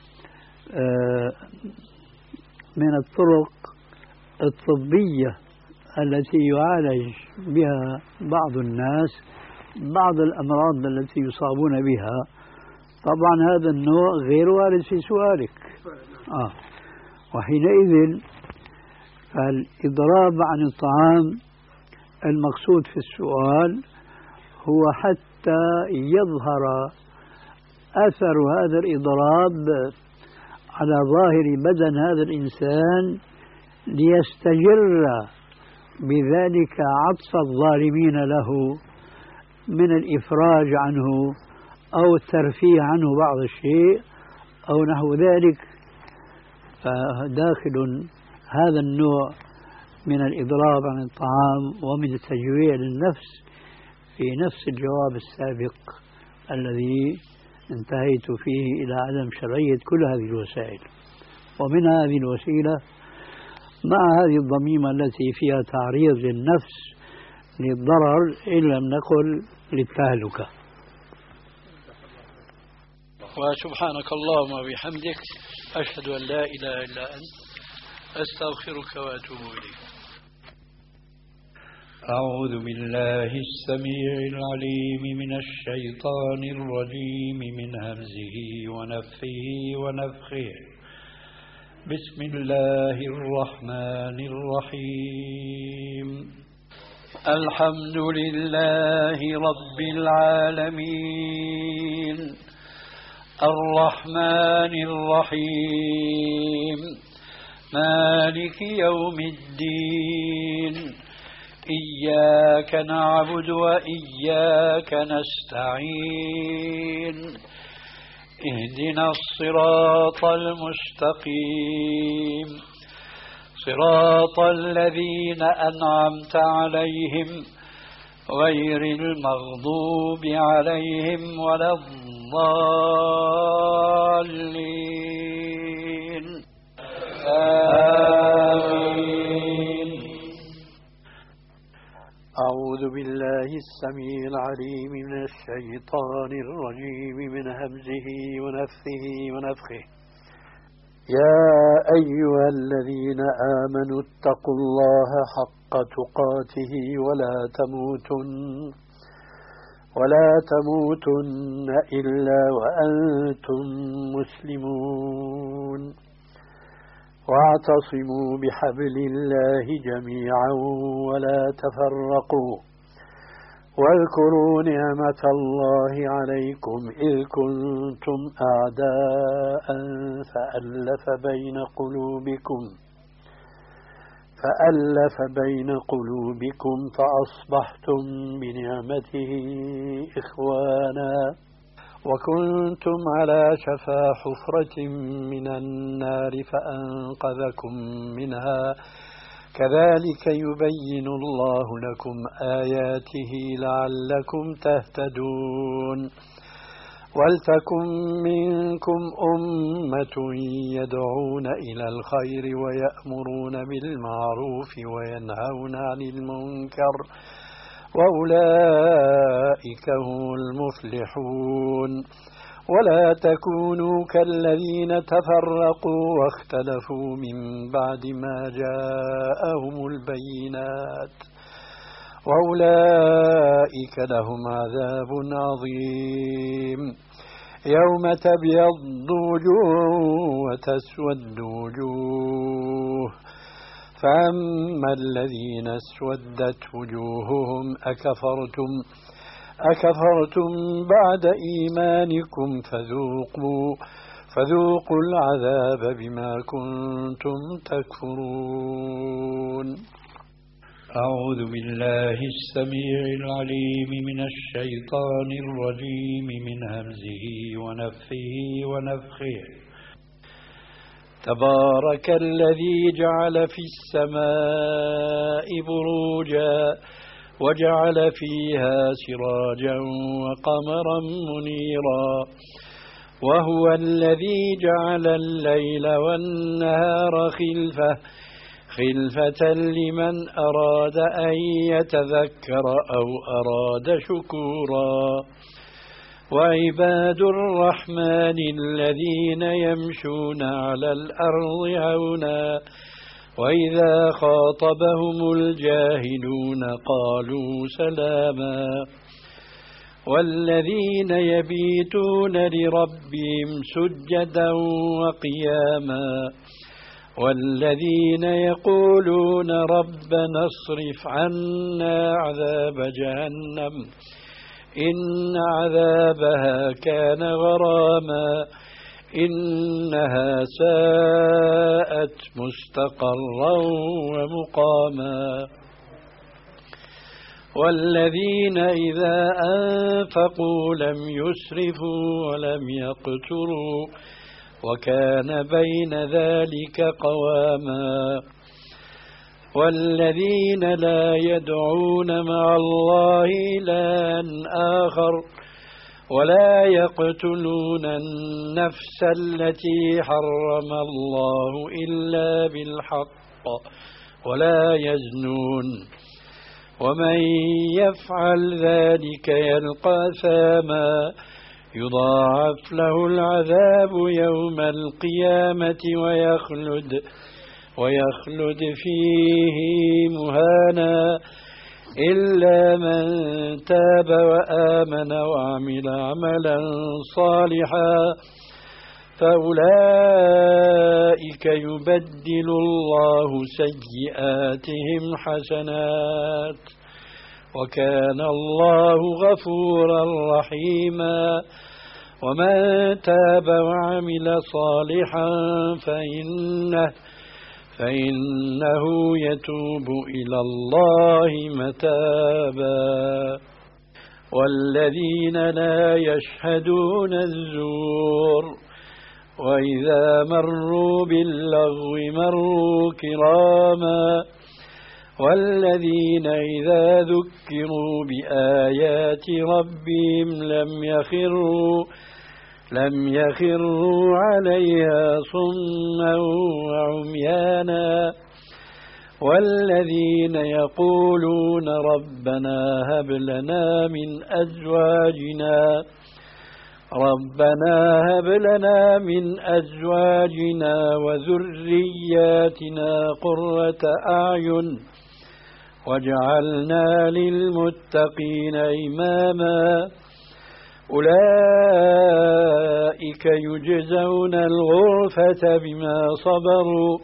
من الطرق الطبية التي يعالج بها بعض الناس بعض الأمراض التي يصابون بها. طبعا هذا النوع غير وارد في سؤالك. آه. وحينئذ فالإضراب عن الطعام المقصود في السؤال هو حتى يظهر أثر هذا الإضراب على ظاهر بدن هذا الإنسان ليستجر بذلك عطف الظالمين له من الإفراج عنه أو الترفيه عنه بعض الشيء أو نحو ذلك. فداخل هذا النوع من الإضراب عن الطعام ومن التجويع للنفس في نفس الجواب السابق الذي انتهيت فيه إلى عدم شرعية كل هذه الوسائل. ومن هذه الوسيلة مع هذه الضميمة التي فيها تعريض للنفس للضرر إن لم نقل للتهلكة. وسبحانك اللهم وبحمدك أشهد أن لا إله إلا أنت أستغفرك وأتوب إليك. أعوذ بالله السميع العليم من الشيطان الرجيم من همزه ونفخه ونفخه. بسم الله الرحمن الرحيم. الحمد لله رب العالمين الرحمن الرحيم مالك يوم الدين إياك نعبد وإياك نستعين اهدنا الصراط المستقيم صراط الذين أنعمت عليهم غير المغضوب عليهم ولا الضالين آمين. أعوذ بالله السميع العليم من الشيطان الرجيم من همزه ونفثه ونفخه. يا أيها الذين آمنوا اتقوا الله حق تقاته ولا تموتن ولا تموتن إلا وأنتم مسلمون واعتصموا بحبل الله جميعا ولا تفرقوا واذكروا نعمة الله عليكم إذ كنتم أعداء فألف بين قلوبكم فألف بين قلوبكم فأصبحتم بنعمته إخوانا وكنتم على شفا حفرة من النار فأنقذكم منها كذلك يبين الله لكم آياته لعلكم تهتدون ولتكن منكم أمة يدعون إلى الخير ويأمرون بالمعروف وينهون عن المنكر وأولئك هم المفلحون ولا تكونوا كالذين تفرقوا واختلفوا من بعد ما جاءهم البينات وأولئك لهم عذاب عظيم يوم تبيض وجوه وتسود وجوه فأما الذين اسودت وجوههم أكفرتم أكفرتم بعد إيمانكم فذوقوا فذوقوا العذاب بما كنتم تكفرون. أعوذ بالله السميع العليم من الشيطان الرجيم من همزه ونفخه ونفخه. تبارك الذي جعل في السماء بروجا وجعل فيها سراجا وقمرا منيرا وهو الذي جعل الليل والنهار خلفة خلفة لمن أراد أن يتذكر أو أراد شكورا وعباد الرحمن الذين يمشون على الأرض هونا وإذا خاطبهم الجاهلون قالوا سلاما والذين يبيتون لربهم سجدا وقياما والذين يقولون ربنا اصرف عنا عذاب جهنم إن عذابها كان غراما إنها ساءت مستقرا ومقاما والذين إذا أنفقوا لم يسرفوا ولم يقتروا وكان بين ذلك قواما والذين لا يدعون مع الله إلها آخر ولا يقتلون النفس التي حرم الله إلا بالحق ولا يزنون ومن يفعل ذلك يلقى ثاما يضاعف له العذاب يوم القيامة ويخلد ويخلد فيه مهانا إلا من تاب وآمن وعمل عملا صالحا فأولئك يبدل الله سيئاتهم حسنات وكان الله غفورا رحيما ومن تاب وعمل صالحا فإنه فإنه يتوب إلى الله متابا والذين لا يشهدون الزور وإذا مروا باللغو مروا كراما والذين إذا ذكروا بآيات ربهم لم يخروا لم يخروا عليها صما وعميانا والذين يقولون ربنا هب لنا من أزواجنا ربنا هب لنا من أزواجنا وذرياتنا قرة أعين واجعلنا للمتقين إماما أولئك يجزون الغرفة بما صبروا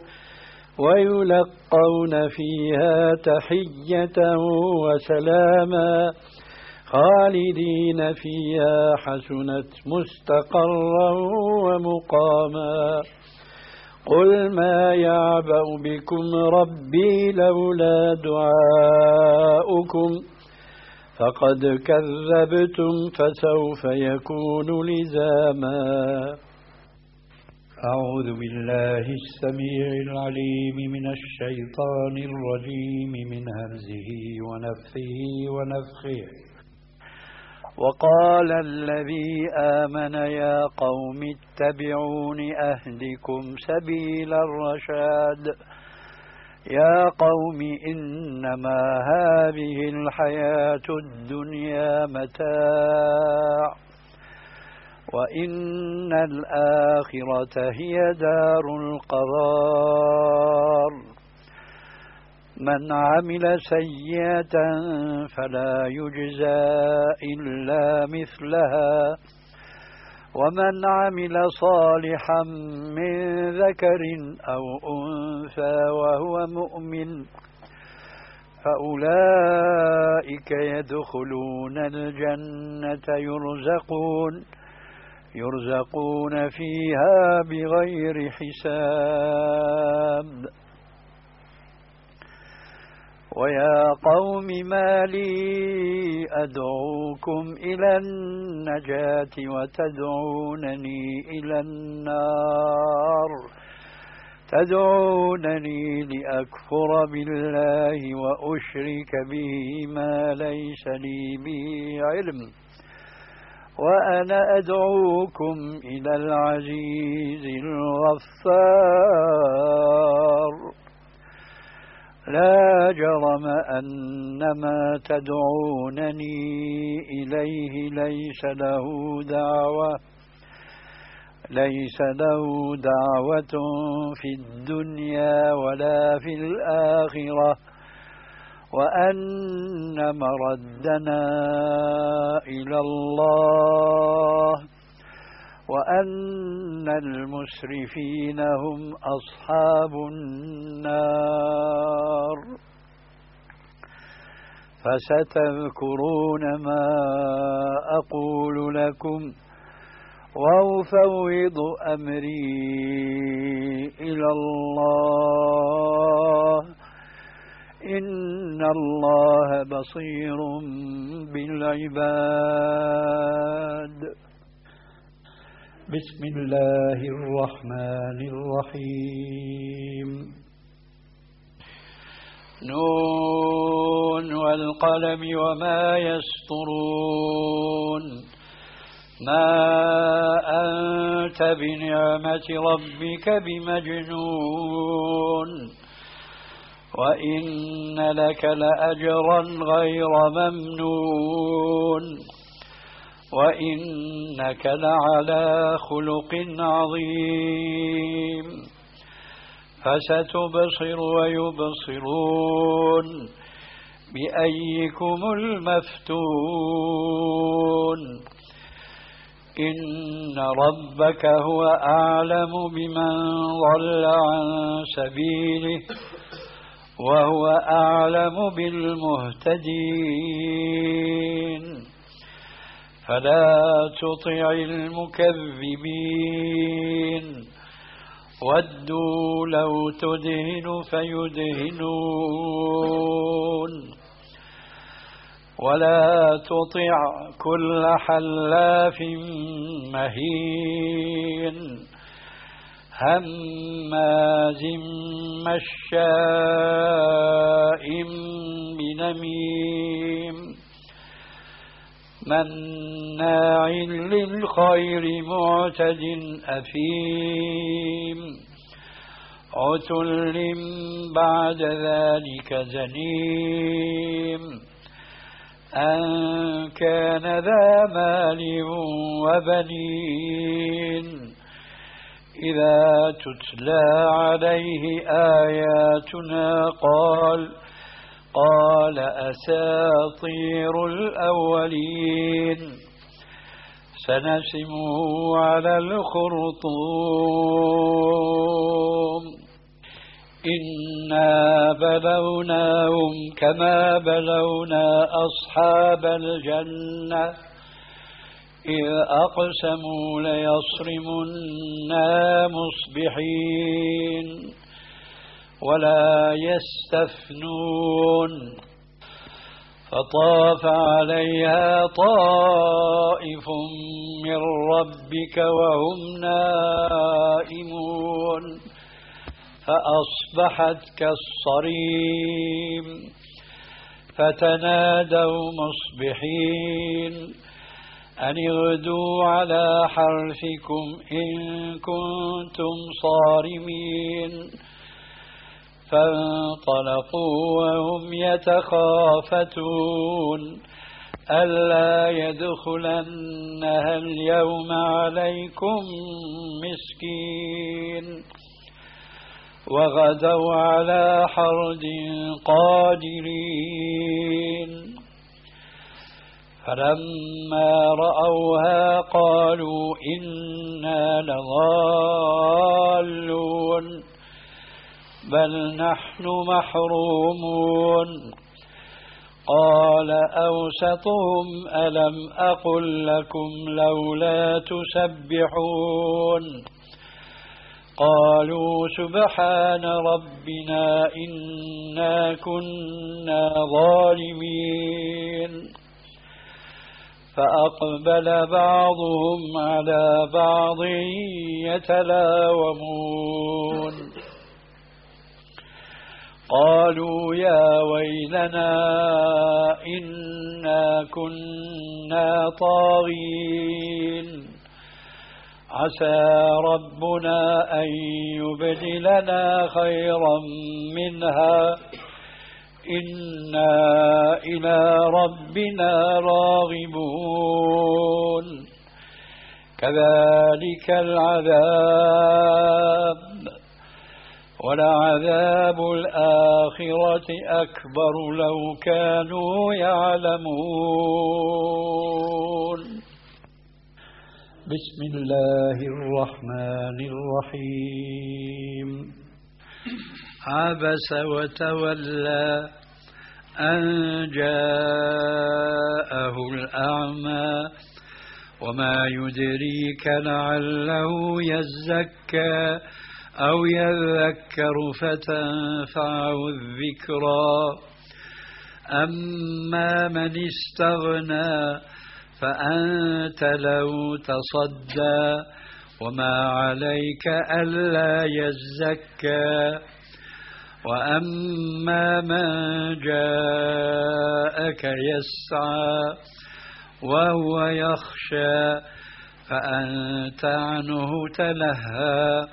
ويلقون فيها تحية وسلاما خالدين فيها حسنت مستقرا ومقاما قل ما يعبأ بكم ربي لولا دعاؤكم فقد كذبتم فسوف يكون لزاما أعوذ بالله السميع العليم من الشيطان الرجيم من همزه ونفثه ونفخه وقال الذي آمن يا قوم اتبعون أهدكم سبيل الرشاد يا قوم إنما هذه الحياة الدنيا متاع وإن الآخرة هي دار القرار من عمل سيئة فلا يجزى إلا مثلها ومن عمل صالحا من ذكر أو أنثى وهو مؤمن فأولئك يدخلون الجنة يرزقون يرزقون فيها بغير حساب ويا قوم ما لي أدعوكم إلى النجاة وتدعونني إلى النار تدعونني لأكفر بالله وأشرك به ما ليس لي به علم وأنا أدعوكم إلى العزيز الغفار لا جرم أن ما تدعونني إليه ليس له دعوة ليس له دعوة في الدنيا ولا في الآخرة وأن مردنا إلى الله وأن المسرفين هم أصحاب النار فستذكرون ما أقول لكم وأفوض أمري إلى الله إن الله بصير بالعباد. بسم الله الرحمن الرحيم. نون والقلم وما يسطرون ما أنت بنعمة ربك بمجنون وإن لك لأجرا غير ممنون وإنك لعلى خلق عظيم فستبصر ويبصرون بأيكم المفتون إن ربك هو أعلم بمن ضل عن سبيله وهو أعلم بالمهتدين فلا تطع المكذبين ودوا لو تدهن فيدهنون ولا تطع كل حلاف مهين هماز مشاء بنميم مناع للخير معتد أثيم عتل بعد ذلك زنيم أن كان ذا مال وبنين إذا تتلى عليه آياتنا قال قال أساطير الأولين سنسمه على الخرطوم إنا بلوناهم كما بلونا أصحاب الجنة إذ أقسموا ليصرمنا مصبحين ولا يستثنون فطاف عليها طائف من ربك وهم نائمون فأصبحت كالصريم فتنادوا مصبحين أن اغدوا على حرثكم إن كنتم صارمين فانطلقوا وهم يتخافتون ألا يدخلنها اليوم عليكم مسكين وغدوا على حرد قادرين فلما رأوها قالوا إنا لضالون بل نحن محرومون قال أوسطهم ألم أقل لكم لولا تسبحون قالوا سبحان ربنا إنا كنا ظالمين فأقبل بعضهم على بعض يتلاومون قالوا يا ويلنا إنا كنا طاغين عسى ربنا أن يبدلنا خيرا منها إنا إلى ربنا راغبون كذلك العذاب ولعذاب الآخرة أكبر لو كانوا يعلمون بسم الله الرحمن الرحيم عبس وتولى أن جاءه الأعمى وما يدريك لعله يزكى أو يذكر فتنفعه الذكرى أما من استغنى فأنت له تصدى وما عليك ألا يزكى وأما من جاءك يسعى وهو يخشى فأنت عنه تلهى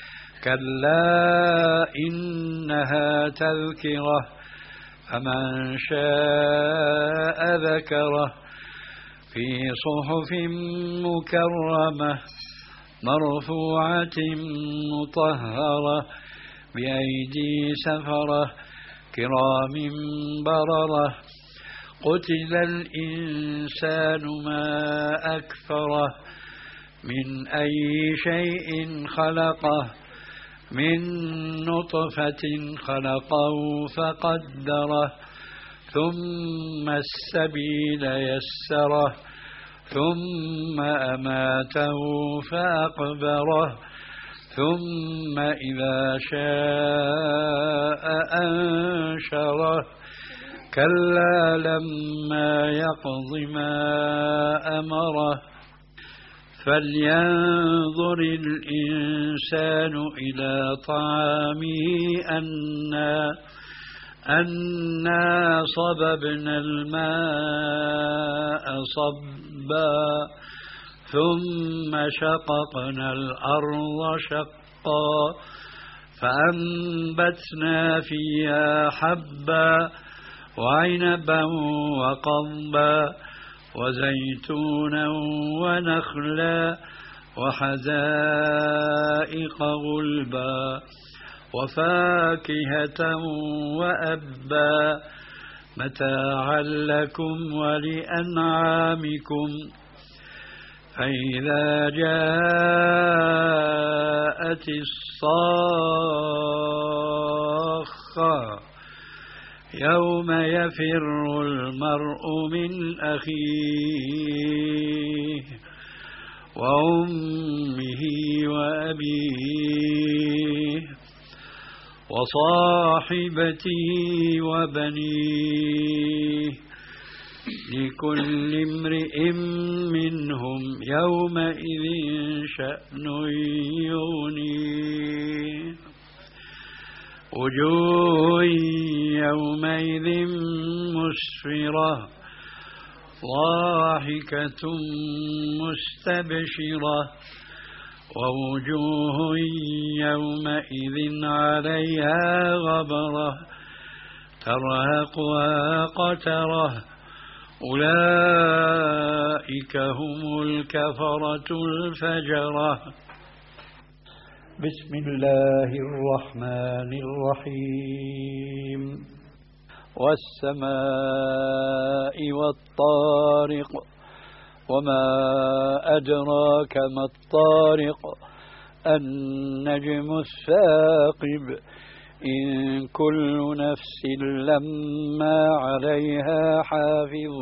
كلا إنها تذكرة فمن شاء ذكره في صحف مكرمة مرفوعة مطهرة بأيدي سفرة كرام بررة قتل الإنسان ما أكفره من أي شيء خلقه من نطفة خلقه فقدره ثم السبيل يسره ثم أماته فأقبره ثم إذا شاء أنشره كلا لما يقض ما أمره فلينظر الإنسان إلى طعامه أنا أنا صببنا الماء صبا ثم شققنا الأرض شقا فأنبتنا فيها حبا وعنبا وقضبا وزيتونا ونخلا وحدائق غلبا وفاكهة وأبا متاعا لكم ولأنعامكم فإذا جاءت الصاخة يوم يفر المرء من أخيه وأمه وأبيه وصاحبته وبنيه لكل امرئ منهم يومئذ شأن يغنيه وجوه يومئذ مسفرة ضاحكة مستبشرة ووجوه يومئذ عليها غبرة ترهقها قترة أولئك هم الكفرة الفجرة بسم الله الرحمن الرحيم والسماء والطارق وما أدراك ما الطارق النجم الثاقب إن كل نفس لما عليها حافظ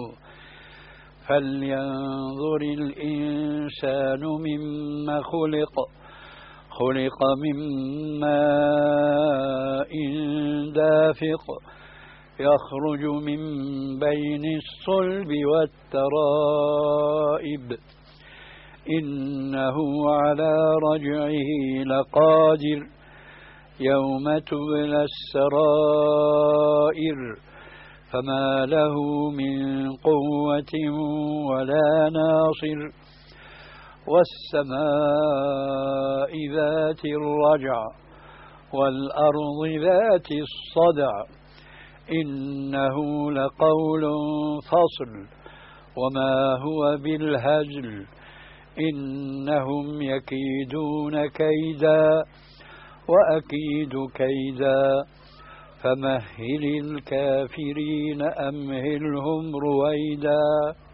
فلينظر الإنسان مما خلق خلق من ماء دافق يخرج من بين الصلب والترائب إنه على رجعه لقادر يوم تبلى السرائر فما له من قوة ولا ناصر والسماء ذات الرجع والأرض ذات الصدع إنه لقول فصل وما هو بالهزل إنهم يكيدون كيدا وأكيد كيدا فمهل الكافرين أمهلهم رويدا